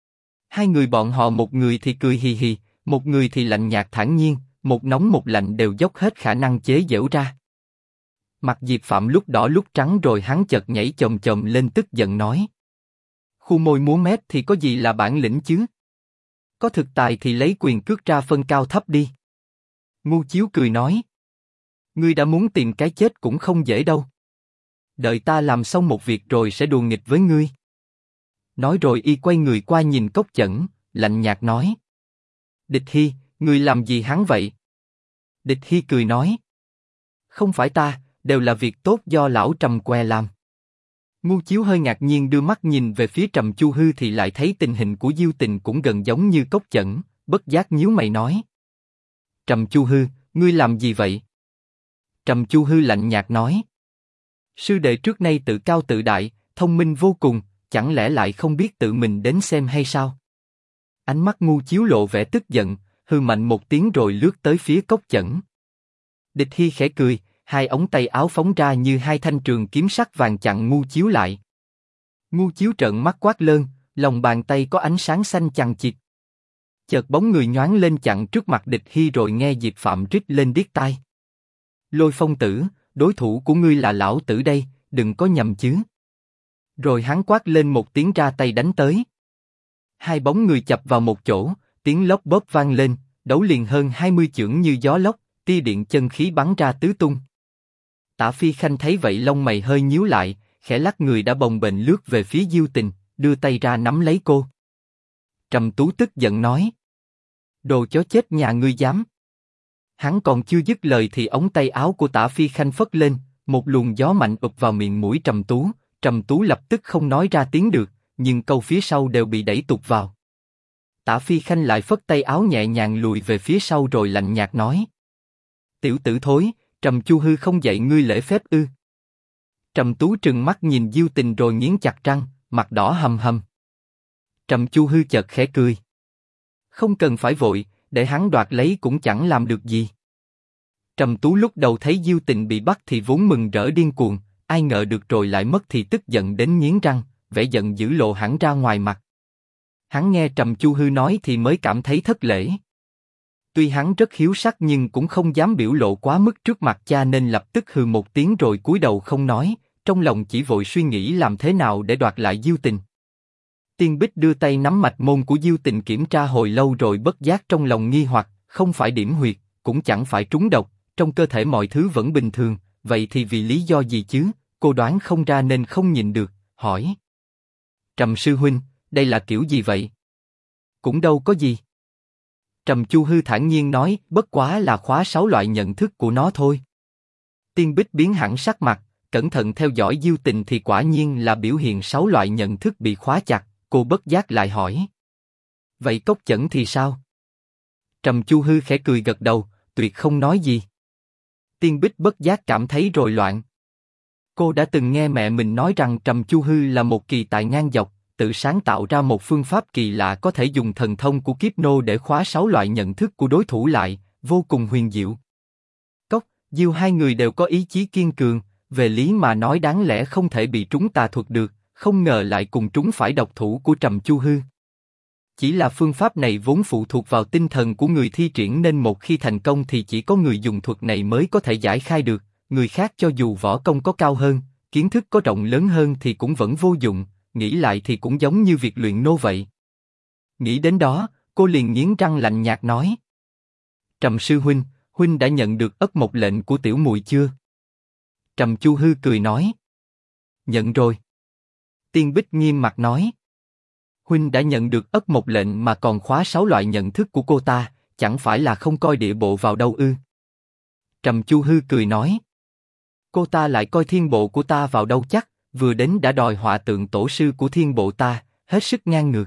Hai người bọn họ, một người thì cười hì hì, một người thì lạnh nhạt thản nhiên, một nóng một lạnh đều dốc hết khả năng chế giễu ra. Mặt Diệp Phạm lúc đỏ lúc trắng rồi hắn chợt nhảy chồm chồm lên tức giận nói: Khu môi múa mép thì có gì là bản lĩnh chứ? Có thực tài thì lấy quyền cước ra phân cao thấp đi. Ngu Chiếu cười nói: Ngươi đã muốn tìm cái chết cũng không dễ đâu. Đợi ta làm xong một việc rồi sẽ đùa nghịch với ngươi. Nói rồi y quay người qua nhìn Cốc Chẩn, lạnh nhạt nói: Địch Hy, ngươi làm gì hắn vậy? Địch Hy cười nói: Không phải ta, đều là việc tốt do lão Trầm què làm. Ngu Chiếu hơi ngạc nhiên đưa mắt nhìn về phía Trầm Chu Hư thì lại thấy tình hình của Diêu Tình cũng gần giống như Cốc Chẩn, bất giác nhíu mày nói: Trầm Chu Hư, ngươi làm gì vậy? Trầm Chu Hư lạnh nhạt nói: Sư đệ trước nay tự cao tự đại, thông minh vô cùng, chẳng lẽ lại không biết tự mình đến xem hay sao? Ánh mắt Ngu Chiếu lộ vẻ tức giận, hừ mạnh một tiếng rồi lướt tới phía Cốc Chẩn. Địch Hy khẽ cười, hai ống tay áo phóng ra như hai thanh trường kiếm sắc vàng chặn Ngu Chiếu lại. Ngu Chiếu trợn mắt quát lên, lòng bàn tay có ánh sáng xanh chằng chịt. Chợt bóng người nhoáng lên chặn trước mặt Địch Hy rồi nghe Diệp Phạm rít lên điếc tai: Lôi Phong tử, đối thủ của ngươi là lão tử đây, đừng có nhầm chứ. Rồi hắn quát lên một tiếng ra tay đánh tới. Hai bóng người chập vào một chỗ, tiếng lốp bốp vang lên, đấu liền hơn 20 chưởng như gió lốc, tia điện chân khí bắn ra tứ tung. Tả Phi Khanh thấy vậy lông mày hơi nhíu lại, khẽ lắc người đã bồng bềnh lướt về phía Diêu Tình, đưa tay ra nắm lấy cô. Trầm Tú tức giận nói: Đồ chó chết nhà ngươi dám! Hắn còn chưa dứt lời thì ống tay áo của Tả Phi Khanh phất lên, một luồng gió mạnh ụp vào miệng mũi Trầm Tú lập tức không nói ra tiếng được, nhưng câu phía sau đều bị đẩy tụt vào. Tả Phi Khanh lại phất tay áo nhẹ nhàng lùi về phía sau rồi lạnh nhạt nói: Tiểu tử thối, Trầm Chu Hư không dạy ngươi lễ phép ư? Trầm Tú trừng mắt nhìn Diêu Tình rồi nghiến chặt răng, mặt đỏ hầm hầm. Trầm Chu Hư chợt khẽ cười: Không cần phải vội, để hắn đoạt lấy cũng chẳng làm được gì. Trầm Tú lúc đầu thấy Diêu Tình bị bắt thì vốn mừng rỡ điên cuồng, ai ngờ được rồi lại mất thì tức giận đến nghiến răng, vẻ giận dữ lộ hẳn ra ngoài mặt. Hắn nghe Trầm Chu Hư nói thì mới cảm thấy thất lễ. Tuy hắn rất hiếu sắc nhưng cũng không dám biểu lộ quá mức trước mặt cha nên lập tức hừ một tiếng rồi cúi đầu không nói, trong lòng chỉ vội suy nghĩ làm thế nào để đoạt lại Diêu Tình. Tiên Bích đưa tay nắm mạch môn của Diêu Tình kiểm tra hồi lâu rồi bất giác trong lòng nghi hoặc, không phải điểm huyệt, cũng chẳng phải trúng độc, trong cơ thể mọi thứ vẫn bình thường, vậy thì vì lý do gì chứ? Cô đoán không ra nên không nhịn được, hỏi: Trầm sư huynh, đây là kiểu gì vậy? Cũng đâu có gì. Trầm Chu Hư thản nhiên nói: Bất quá là khóa 6 loại nhận thức của nó thôi. Tiên Bích biến hẳn sắc mặt, cẩn thận theo dõi Diêu Tình thì quả nhiên là biểu hiện 6 loại nhận thức bị khóa chặt. Cô bất giác lại hỏi: Vậy Cốc Chẩn thì sao? Trầm Chu Hư khẽ cười gật đầu, tuyệt không nói gì. Tiên Bích bất giác cảm thấy rối loạn. Cô đã từng nghe mẹ mình nói rằng Trầm Chu Hư là một kỳ tài ngang dọc, tự sáng tạo ra một phương pháp kỳ lạ có thể dùng thần thông của kiếp nô để khóa 6 loại nhận thức của đối thủ lại, vô cùng huyền diệu. Cốc, Diêu hai người đều có ý chí kiên cường, về lý mà nói đáng lẽ không thể bị trúng tà thuật được, không ngờ lại cùng trúng phải độc thủ của Trầm Chu Hư. Chỉ là phương pháp này vốn phụ thuộc vào tinh thần của người thi triển nên một khi thành công thì chỉ có người dùng thuật này mới có thể giải khai được, người khác cho dù võ công có cao hơn, kiến thức có rộng lớn hơn thì cũng vẫn vô dụng, nghĩ lại thì cũng giống như việc luyện nô vậy. Nghĩ đến đó, cô liền nghiến răng lạnh nhạt nói. Trầm sư huynh, huynh đã nhận được ất mộc lệnh của tiểu muội chưa? Trầm Chu Hư cười nói. Nhận rồi. Tiên Bích nghiêm mặt nói. Huynh đã nhận được ất mộc lệnh mà còn khóa 6 loại nhận thức của cô ta, chẳng phải là không coi địa bộ vào đâu ư? Trầm Chu Hư cười nói. Cô ta lại coi thiên bộ của ta vào đâu chắc, vừa đến đã đòi họa tượng tổ sư của thiên bộ ta, hết sức ngang ngược.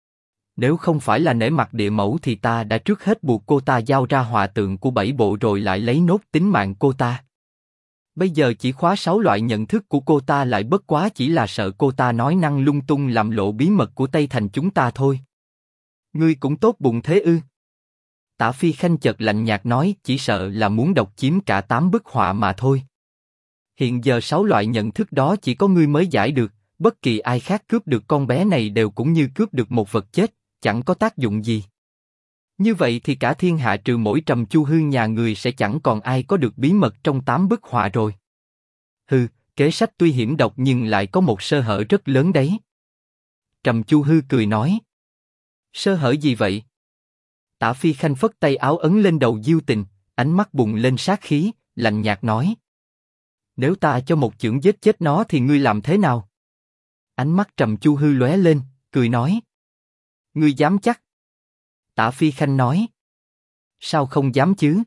Nếu không phải là nể mặt địa mẫu thì ta đã trước hết buộc cô ta giao ra họa tượng của 7 bộ rồi lại lấy nốt tính mạng cô ta. Bây giờ chỉ khóa 6 loại nhận thức của cô ta lại bất quá chỉ là sợ cô ta nói năng lung tung làm lộ bí mật của Tây Thành chúng ta thôi. Ngươi cũng tốt bụng thế ư? Tả Phi Khanh chợt lạnh nhạt nói, chỉ sợ là muốn độc chiếm cả 8 bức họa mà thôi. Hiện giờ 6 loại nhận thức đó chỉ có ngươi mới giải được, bất kỳ ai khác cướp được con bé này đều cũng như cướp được một vật chết, chẳng có tác dụng gì. Như vậy thì cả thiên hạ trừ mỗi Trầm Chu Hư nhà người sẽ chẳng còn ai có được bí mật trong 8 bức họa rồi. Hừ, kế sách tuy hiểm độc nhưng lại có một sơ hở rất lớn đấy. Trầm Chu Hư cười nói. Sơ hở gì vậy? Tả Phi Khanh phất tay áo ấn lên đầu Diêu Tình, ánh mắt bùng lên sát khí, lạnh nhạt nói. Nếu ta cho một chưởng giết chết nó thì ngươi làm thế nào? Ánh mắt Trầm Chu Hư lóe lên, cười nói. Ngươi dám chắc? Tả Phi Khanh nói. Sao không dám chứ?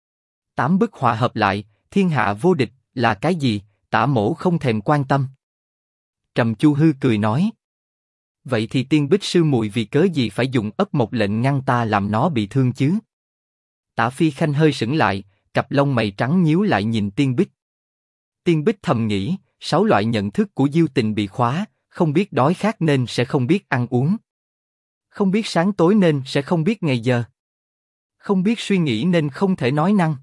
8 bức họa hợp lại, thiên hạ vô địch, là cái gì, Tả mỗ không thèm quan tâm. Trầm Chu Hư cười nói. Vậy thì Tiên Bích sư muội vì cớ gì phải dùng ất mộc lệnh ngăn ta làm nó bị thương chứ? Tả Phi Khanh hơi sững lại, cặp lông mày trắng nhíu lại nhìn Tiên Bích. Tiên Bích thầm nghĩ, 6 loại nhận thức của Diêu Tình bị khóa, không biết đói khát nên sẽ không biết ăn uống. Không biết sáng tối nên sẽ không biết ngày giờ. Không biết suy nghĩ nên không thể nói năng.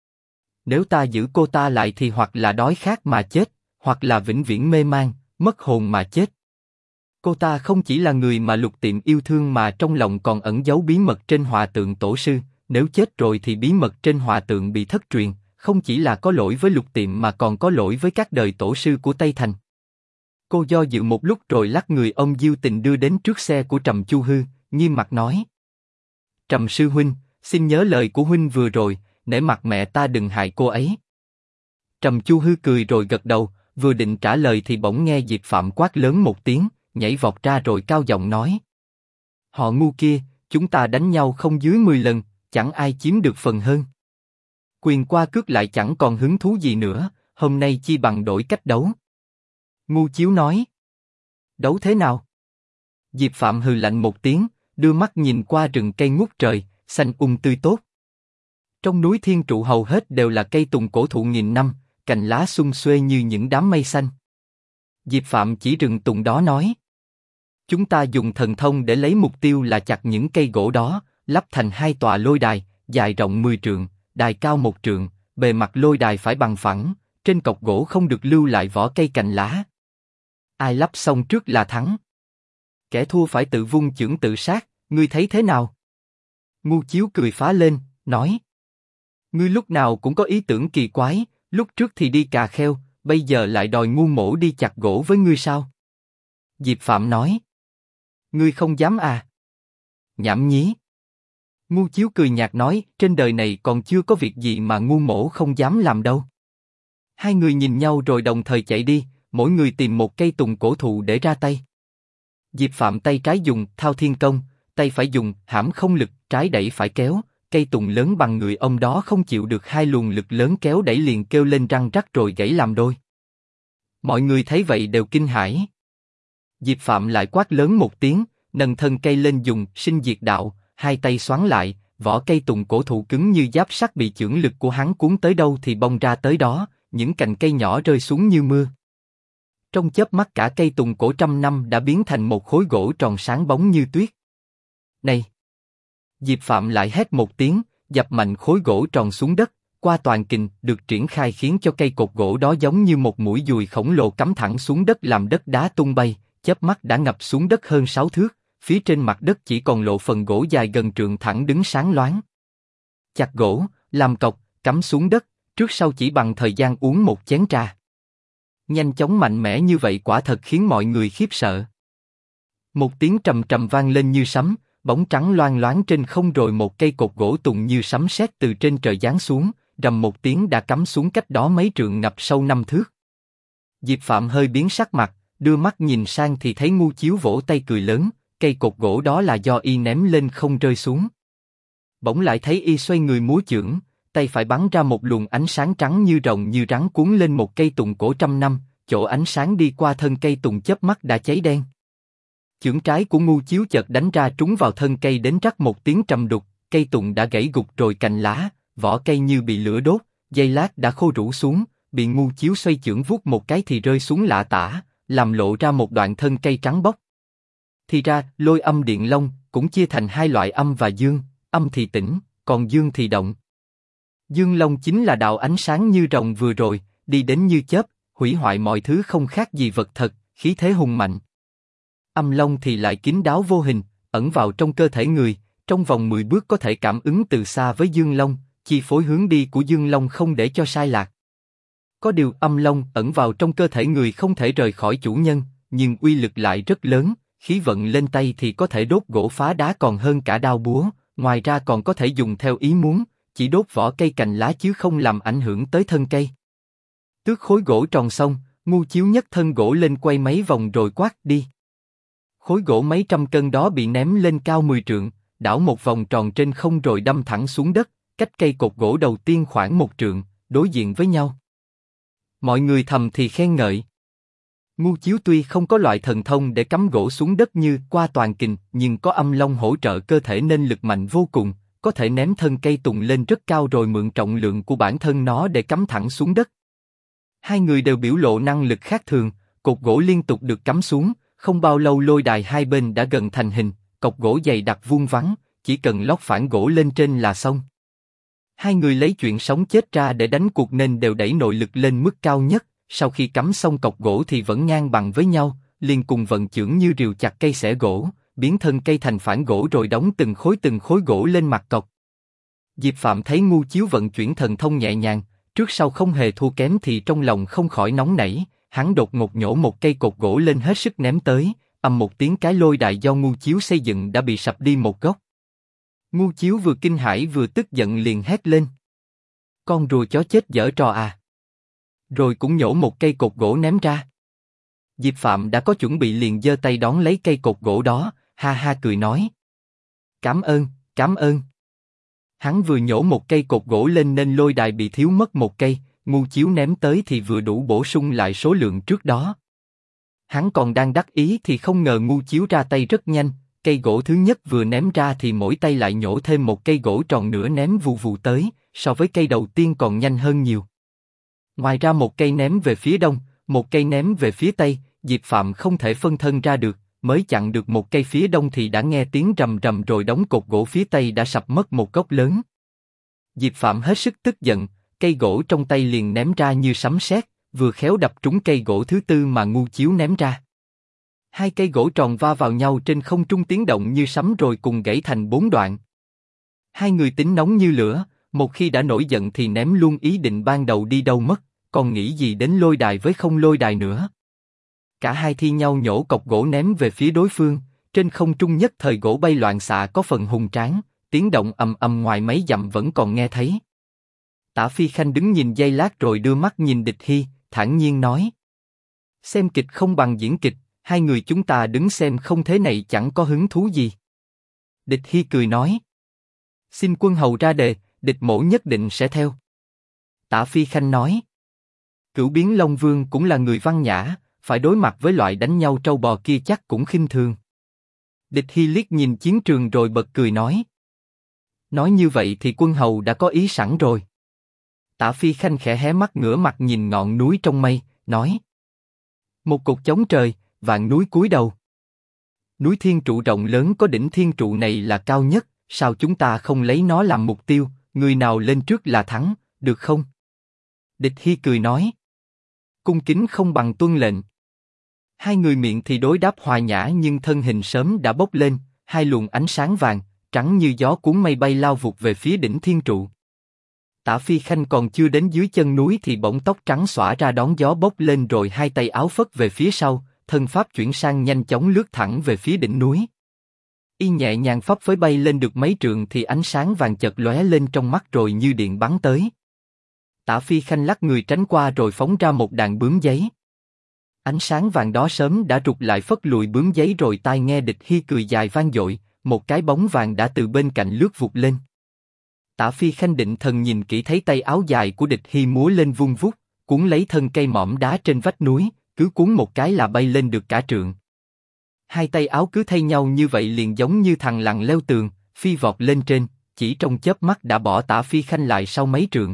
Nếu ta giữ cô ta lại thì hoặc là đói khát mà chết, hoặc là vĩnh viễn mê man, mất hồn mà chết. Cô ta không chỉ là người mà Lục Tiệm yêu thương mà trong lòng còn ẩn giấu bí mật trên họa tượng tổ sư, nếu chết rồi thì bí mật trên họa tượng bị thất truyền, không chỉ là có lỗi với Lục Tiệm mà còn có lỗi với các đời tổ sư của Tây Thành. Cô do dự một lúc rồi lắc người ông Diêu Tình đưa đến trước xe của Trầm Chu Hư, nghiêm mặt nói. Trầm sư huynh, xin nhớ lời của huynh vừa rồi, nể mặt mẹ ta đừng hại cô ấy. Trầm Chu Hư cười rồi gật đầu, vừa định trả lời thì bỗng nghe Diệp Phạm quát lớn một tiếng, nhảy vọt ra rồi cao giọng nói. Họ ngu kia, chúng ta đánh nhau không dưới 10 lần, chẳng ai chiếm được phần hơn. Quyền qua cước lại chẳng còn hứng thú gì nữa, hôm nay chi bằng đổi cách đấu. Ngu Chiếu nói. Đấu thế nào? Diệp Phạm hừ lạnh một tiếng, đưa mắt nhìn qua rừng cây ngút trời, xanh tươi tốt. Trong núi Thiên Trụ hầu hết đều là cây tùng cổ thụ nghìn năm, cành lá xum xuê như những đám mây xanh. Diệp Phạm chỉ rừng tùng đó nói. Chúng ta dùng thần thông để lấy mục tiêu là chặt những cây gỗ đó, lắp thành 2 tòa lôi đài, dài rộng 10 trượng, đài cao 1 trượng, bề mặt lôi đài phải bằng phẳng, trên cọc gỗ không được lưu lại vỏ cây cành lá. Ai lắp xong trước là thắng. Kẻ thua phải tự vung chưởng tự sát, ngươi thấy thế nào? Ngu Chiếu cười phá lên, nói. Ngươi lúc nào cũng có ý tưởng kỳ quái, lúc trước thì đi cà kheo, bây giờ lại đòi ngu mổ đi chặt gỗ với ngươi sao? Diệp Phạm nói. Ngươi không dám à? Nhảm nhí. Ngu Chiếu cười nhạt nói, trên đời này còn chưa có việc gì mà ngu mổ không dám làm đâu. Hai người nhìn nhau rồi đồng thời chạy đi, mỗi người tìm một cây tùng cổ thụ để ra tay. Diệp Phạm tay trái dùng thao thiên công, tay phải dùng hãm không lực, trái đẩy phải kéo, cây tùng lớn bằng người ông đó không chịu được 2 luồng lực lớn kéo đẩy liền kêu lên răng rắc rồi gãy làm đôi. Mọi người thấy vậy đều kinh hãi. Diệp Phạm lại quát lớn một tiếng, nâng thân cây lên dùng sinh diệt đạo, 2 tay xoắn lại, vỏ cây tùng cổ thụ cứng như giáp sắt bị chưởng lực của hắn cuốn tới đâu thì bong ra tới đó, những cành cây nhỏ rơi xuống như mưa. Trong chớp mắt cả cây tùng cổ trăm năm đã biến thành một khối gỗ tròn sáng bóng như tuyết. Này! Diệp Phạm lại hét một tiếng, dập mạnh khối gỗ tròn xuống đất, qua toàn kình được triển khai khiến cho cây cột gỗ đó giống như một mũi dùi khổng lồ cắm thẳng xuống đất làm đất đá tung bay, chớp mắt đã ngập xuống đất hơn 6 thước, phía trên mặt đất chỉ còn lộ phần gỗ dài gần trượng thẳng đứng sáng loáng. Chặt gỗ, làm cọc, cắm xuống đất, trước sau chỉ bằng thời gian uống một chén trà. Nhanh chóng mạnh mẽ như vậy quả thật khiến mọi người khiếp sợ. Một tiếng trầm trầm vang lên như sấm, bóng trắng loang loáng trên không rồi một cây cột gỗ tùng như sấm sét từ trên trời giáng xuống, rầm một tiếng đã cắm xuống cách đó mấy trượng ngập sâu 5 thước. Diệp Phạm hơi biến sắc mặt, đưa mắt nhìn sang thì thấy Ngu Chiếu vỗ tay cười lớn, cây cột gỗ đó là do y ném lên không rơi xuống. Bỗng lại thấy y xoay người múa chưởng, tay phải bắn ra một luồng ánh sáng trắng như rồng như rắn cuốn lên một cây tùng cổ trăm năm, chỗ ánh sáng đi qua thân cây tùng chớp mắt đã cháy đen. Chưởng trái của Ngu Chiếu chợt đánh ra trúng vào thân cây đến rắc một tiếng trầm đục, cây tùng đã gãy gục rồi cành lá, vỏ cây như bị lửa đốt, giây lát đã khô rũ xuống, bị Ngu Chiếu xoay chưởng vuốt một cái thì rơi xuống lạ tả, làm lộ ra một đoạn thân cây trắng bóc. Thì ra, Lôi Âm Điện Long cũng chia thành hai loại âm và dương, âm thì tĩnh, còn dương thì động. Dương Long chính là đạo ánh sáng như rồng vừa rồi, đi đến như chớp, hủy hoại mọi thứ không khác gì vật thật, khí thế hùng mạnh. Âm Long thì lại kín đáo vô hình, ẩn vào trong cơ thể người, trong vòng 10 bước có thể cảm ứng từ xa với Dương Long, chi phối hướng đi của Dương Long không để cho sai lạc. Có điều Âm Long ẩn vào trong cơ thể người không thể rời khỏi chủ nhân, nhưng uy lực lại rất lớn, khí vận lên tay thì có thể đốt gỗ phá đá còn hơn cả đao búa, ngoài ra còn có thể dùng theo ý muốn, chỉ đốt vỏ cây cành lá chứ không làm ảnh hưởng tới thân cây. Tước khối gỗ tròn xong, Ngu Chiếu nhấc thân gỗ lên quay mấy vòng rồi quát đi. Khối gỗ mấy trăm cân đó bị ném lên cao 10 trượng, đảo một vòng tròn trên không rồi đâm thẳng xuống đất, cách cây cột gỗ đầu tiên khoảng 1 trượng, đối diện với nhau. Mọi người thầm thì khen ngợi. Ngu Chiếu tuy không có loại thần thông để cắm gỗ xuống đất như qua toàn kình, nhưng có Âm Long hỗ trợ cơ thể nên lực mạnh vô cùng, có thể ném thân cây tùng lên rất cao rồi mượn trọng lượng của bản thân nó để cắm thẳng xuống đất. Hai người đều biểu lộ năng lực khác thường, cột gỗ liên tục được cắm xuống, không bao lâu lôi đài hai bên đã gần thành hình, cọc gỗ dày đặc vuông vắn, chỉ cần lót phản gỗ lên trên là xong. Hai người lấy chuyện sống chết ra để đánh cuộc nên đều đẩy nội lực lên mức cao nhất, sau khi cắm xong cọc gỗ thì vẫn ngang bằng với nhau, liền cùng vận chưởng như rìu chặt cây xẻ gỗ, biến thân cây thành phản gỗ rồi đóng từng khối gỗ lên mặt cọc. Diệp Phạm thấy Ngu Chiếu vận chuyển thần thông nhẹ nhàng, trước sau không hề thua kém thì trong lòng không khỏi nóng nảy, hắn đột ngột nhổ một cây cột gỗ lên hết sức ném tới, ầm một tiếng cái lôi đài do Ngu Chiếu xây dựng đã bị sập đi một góc. Ngu Chiếu vừa kinh hãi vừa tức giận liền hét lên. Con rùa chó chết dở trò à! Rồi cũng nhổ một cây cột gỗ ném ra. Diệp Phạm đã có chuẩn bị liền giơ tay đón lấy cây cột gỗ đó, ha ha cười nói. Cảm ơn, cảm ơn. Hắn vừa nhổ một cây cột gỗ lên nên lôi đài bị thiếu mất một cây, Ngu Chiếu ném tới thì vừa đủ bổ sung lại số lượng trước đó. Hắn còn đang đắc ý thì không ngờ Ngu Chiếu ra tay rất nhanh, cây gỗ thứ nhất vừa ném ra thì mỗi tay lại nhổ thêm một cây gỗ tròn nữa ném vù vù tới, so với cây đầu tiên còn nhanh hơn nhiều. Ngoài ra một cây ném về phía đông, một cây ném về phía tây, Diệp Phạm không thể phân thân ra được, mới chặn được một cây phía đông thì đã nghe tiếng rầm rầm rồi đống cột gỗ phía tây đã sập mất một góc lớn. Diệp Phạm hết sức tức giận, cây gỗ trong tay liền ném ra như sấm sét, vừa khéo đập trúng cây gỗ thứ tư mà Ngu Chiếu ném ra. Hai cây gỗ tròn va vào nhau trên không trung tiếng động như sấm rồi cùng gãy thành 4 đoạn. Hai người tính nóng như lửa, một khi đã nổi giận thì ném luôn ý định ban đầu đi đâu mất, còn nghĩ gì đến lôi đài với không lôi đài nữa. Cả hai thi nhau nhổ cọc gỗ ném về phía đối phương, trên không trung nhất thời gỗ bay loạn xạ có phần hùng tráng, tiếng động ầm ầm ngoài mấy dặm vẫn còn nghe thấy. Tả Phi Khanh đứng nhìn giây lát rồi đưa mắt nhìn Địch Hy, thản nhiên nói. Xem kịch không bằng diễn kịch, hai người chúng ta đứng xem không thế này chẳng có hứng thú gì. Địch Hy cười nói. Xin quân hầu ra đề, địch mỗ nhất định sẽ theo. Tả Phi Khanh nói. Cửu Biến Long Vương cũng là người văn nhã, phải đối mặt với loại đánh nhau trâu bò kia chắc cũng khinh thường. Địch Hy liếc nhìn chiến trường rồi bật cười nói. Nói như vậy thì quân hầu đã có ý sẵn rồi. Tả Phi Khanh khẽ hé mắt ngửa mặt nhìn ngọn núi trong mây, nói. Một cột chống trời, vạn núi cúi đầu. Núi Thiên Trụ rộng lớn có đỉnh Thiên Trụ này là cao nhất, sao chúng ta không lấy nó làm mục tiêu, người nào lên trước là thắng, được không? Địch Hy cười nói. Cung kính không bằng tuân lệnh. Hai người miệng thì đối đáp hòa nhã nhưng thân hình sớm đã bốc lên, hai luồng ánh sáng vàng, trắng như gió cuốn mây bay lao vụt về phía đỉnh Thiên Trụ. Tả Phi Khanh còn chưa đến dưới chân núi thì bỗng tóc trắng xõa ra đón gió bốc lên rồi hai tay áo phất về phía sau, thân pháp chuyển sang nhanh chóng lướt thẳng về phía đỉnh núi. Y nhẹ nhàng phấp phới bay lên được mấy trượng thì ánh sáng vàng chợt lóe lên trong mắt rồi như điện bắn tới. Tả Phi Khanh lắc người tránh qua rồi phóng ra một đàn bướm giấy. Ánh sáng vàng đó sớm đã rụt lại phất lùi bướm giấy rồi tai nghe Địch Hy cười dài vang dội, một cái bóng vàng đã từ bên cạnh lướt vụt lên. Tả Phi Khanh định thần nhìn kỹ thấy tay áo dài của Địch Hy múa lên vung vút, cuốn lấy thân cây mỏm đá trên vách núi, cứ cuốn một cái là bay lên được cả trượng. Hai tay áo cứ thay nhau như vậy liền giống như thằng lằn leo tường, phi vọt lên trên, chỉ trong chớp mắt đã bỏ Tả Phi Khanh lại sau mấy trượng.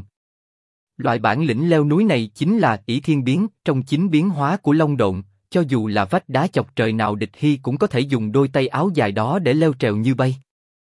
Loại bản lĩnh leo núi này chính là ỷ thiên biến, trong chính biến hóa của Long Độn, cho dù là vách đá chọc trời nào Địch Hy cũng có thể dùng đôi tay áo dài đó để leo trèo như bay.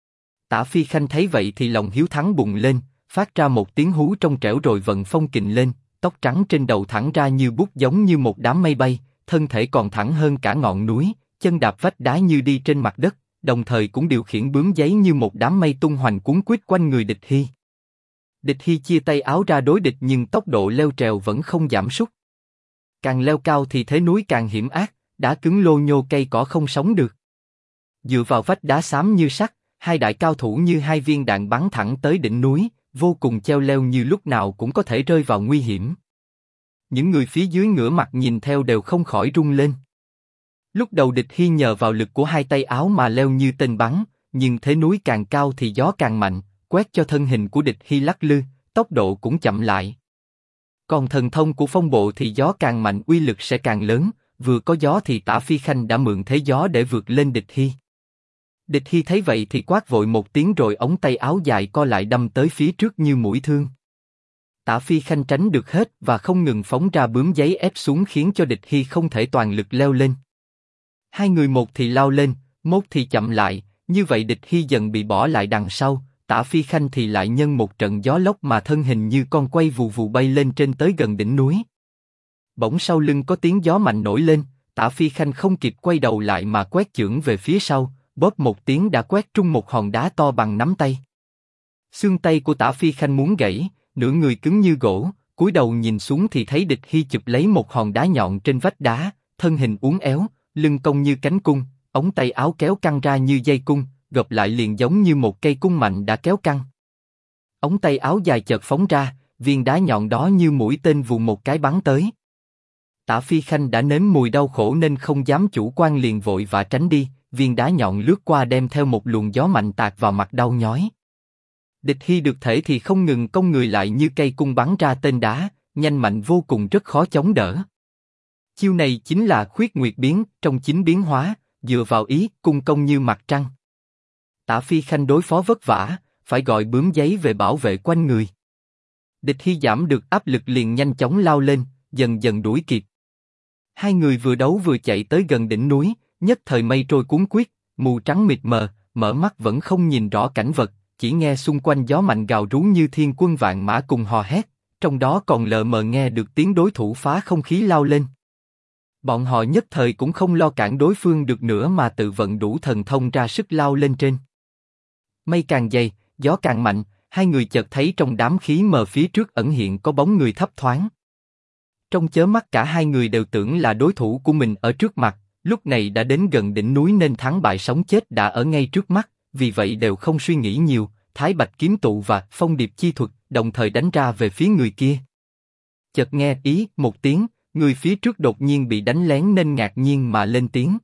Tả Phi Khanh thấy vậy thì lòng hiếu thắng bùng lên, phát ra một tiếng hú trong trẻo rồi vận phong kình lên, tóc trắng trên đầu thẳng ra như bút giống như một đám mây bay, thân thể còn thẳng hơn cả ngọn núi, chân đạp vách đá như đi trên mặt đất, đồng thời cũng điều khiển bướm giấy như một đám mây tung hoành cuốn quýt quanh người Địch Hy. Địch Hy chia tay áo ra đối địch nhưng tốc độ leo trèo vẫn không giảm sút. Càng leo cao thì thế núi càng hiểm ác, đá cứng lô nhô cây cỏ không sống được. Dựa vào vách đá xám như sắt, hai đại cao thủ như hai viên đạn bắn thẳng tới đỉnh núi, vô cùng cheo leo như lúc nào cũng có thể rơi vào nguy hiểm. Những người phía dưới ngửa mặt nhìn theo đều không khỏi run lên. Lúc đầu Địch Hy nhờ vào lực của hai tay áo mà leo như tên bắn, nhưng thế núi càng cao thì gió càng mạnh, quét cho thân hình của Địch Hy lắc lư, tốc độ cũng chậm lại. Còn thần thông của phong bộ thì gió càng mạnh uy lực sẽ càng lớn, vừa có gió thì Tả Phi Khanh đã mượn thế gió để vượt lên Địch Hy. Địch Hy thấy vậy thì quát vội một tiếng rồi ống tay áo dài co lại đâm tới phía trước như mũi thương. Tả Phi Khanh tránh được hết và không ngừng phóng ra bướm giấy ép xuống khiến cho Địch Hy không thể toàn lực leo lên. Hai người một thì lao lên, một thì chậm lại, như vậy Địch Hy dần bị bỏ lại đằng sau, Tả Phi Khanh thì lại nhân một trận gió lốc mà thân hình như con quay vù vù bay lên trên tới gần đỉnh núi. Bỗng sau lưng có tiếng gió mạnh nổi lên, Tả Phi Khanh không kịp quay đầu lại mà quét chưởng về phía sau, bóp một tiếng đã quét trúng một hòn đá to bằng nắm tay. Xương tay của Tả Phi Khanh muốn gãy, nửa người cứng như gỗ, cúi đầu nhìn xuống thì thấy Địch Hy chụp lấy một hòn đá nhọn trên vách đá, thân hình uốn éo, lưng cong như cánh cung, ống tay áo kéo căng ra như dây cung, gập lại liền giống như một cây cung mạnh đã kéo căng. Ống tay áo dài chợt phóng ra, viên đá nhọn đó như mũi tên vù một cái bắn tới. Tả Phi Khanh đã nếm mùi đau khổ nên không dám chủ quan liền vội vã tránh đi, viên đá nhọn lướt qua đem theo một luồng gió mạnh tạt vào mặt đau nhói. Địch Hy được thể thì không ngừng cong người lại như cây cung bắn ra tên đá, nhanh mạnh vô cùng rất khó chống đỡ. Chiêu này chính là khuyết nguyệt biến, trong chính biến hóa, dựa vào ý cung công như mặt trăng. Tả Phi Khanh đối phó vất vả, phải gọi bướm giấy về bảo vệ quanh người. Địch Hy giảm được áp lực liền nhanh chóng lao lên, dần dần đuổi kịp. Hai người vừa đấu vừa chạy tới gần đỉnh núi, nhất thời mây trôi cuốn quýt, mù trắng mịt mờ, mở mắt vẫn không nhìn rõ cảnh vật, chỉ nghe xung quanh gió mạnh gào rú như thiên quân vạn mã cùng hò hét, trong đó còn lờ mờ nghe được tiếng đối thủ phá không khí lao lên. Bọn họ nhất thời cũng không lo cản đối phương được nữa mà tự vận đủ thần thông ra sức lao lên trên. Mây càng dày, gió càng mạnh, hai người chợt thấy trong đám khí mờ phía trước ẩn hiện có bóng người thấp thoáng. Trong chớp mắt cả hai người đều tưởng là đối thủ của mình ở trước mặt, lúc này đã đến gần đỉnh núi nên thắng bại sống chết đã ở ngay trước mắt, vì vậy đều không suy nghĩ nhiều, Thái Bạch kiếm tụ và Phong Điệp chi thuật đồng thời đánh ra về phía người kia. Chợt nghe ý một tiếng, người phía trước đột nhiên bị đánh lén nên ngạc nhiên mà lên tiếng.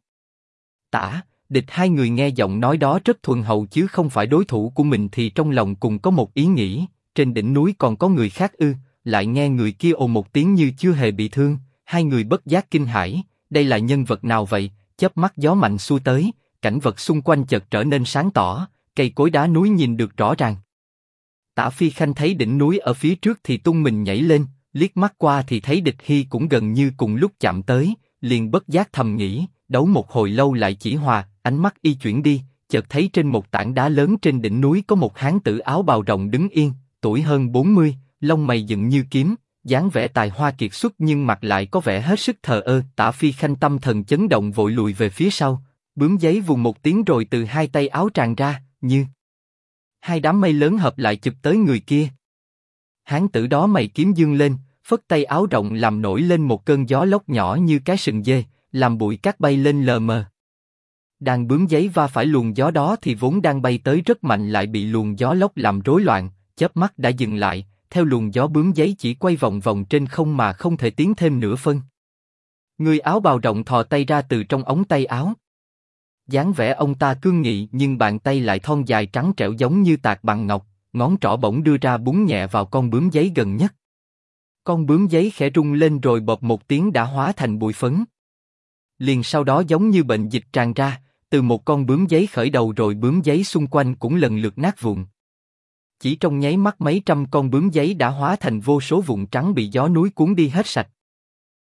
Tả, Địch hai người nghe giọng nói đó rất thuần hậu chứ không phải đối thủ của mình thì trong lòng cùng có một ý nghĩ, trên đỉnh núi còn có người khác ư, lại nghe người kia ồ một tiếng như chưa hề bị thương, hai người bất giác kinh hãi, đây là nhân vật nào vậy, chớp mắt gió mạnh xua tới, cảnh vật xung quanh chợt trở nên sáng tỏ, cây cối đá núi nhìn được rõ ràng. Tả Phi Khanh thấy đỉnh núi ở phía trước thì tung mình nhảy lên, liếc mắt qua thì thấy địch hy cũng gần như cùng lúc chạm tới, liền bất giác thầm nghĩ, đấu một hồi lâu lại chỉ hòa, ánh mắt y chuyển đi, chợt thấy trên một tảng đá lớn trên đỉnh núi có một hán tử áo bào rộng đứng yên, tuổi hơn 40, lông mày dựng như kiếm, dáng vẻ tài hoa kiệt xuất nhưng mặt lại có vẻ hết sức thờ ơ. Tả Phi Khanh tâm thần chấn động vội lùi về phía sau, bướm giấy vù một tiếng rồi từ hai tay áo tràn ra, như hai đám mây lớn hợp lại chụp tới người kia. Hán tử đó mày kiếm dương lên, phất tay áo rộng làm nổi lên một cơn gió lốc nhỏ như cái sừng dê, làm bụi cát bay lên lờ mờ. Đang bướm giấy va phải luồng gió đó thì vốn đang bay tới rất mạnh lại bị luồng gió lốc làm rối loạn, chớp mắt đã dừng lại, theo luồng gió bướm giấy chỉ quay vòng vòng trên không mà không thể tiến thêm nửa phân. Người áo bào rộng thò tay ra từ trong ống tay áo. Dáng vẻ ông ta cương nghị nhưng bàn tay lại thon dài trắng trẻo giống như tạc bằng ngọc, ngón trỏ bỗng đưa ra búng nhẹ vào con bướm giấy gần nhất. Con bướm giấy khẽ rung lên rồi bộp một tiếng đã hóa thành bụi phấn. Liền sau đó giống như bệnh dịch tràn ra, từ một con bướm giấy khởi đầu rồi bướm giấy xung quanh cũng lần lượt nát vụn. Chỉ trong nháy mắt mấy trăm con bướm giấy đã hóa thành vô số vụn trắng bị gió núi cuốn đi hết sạch.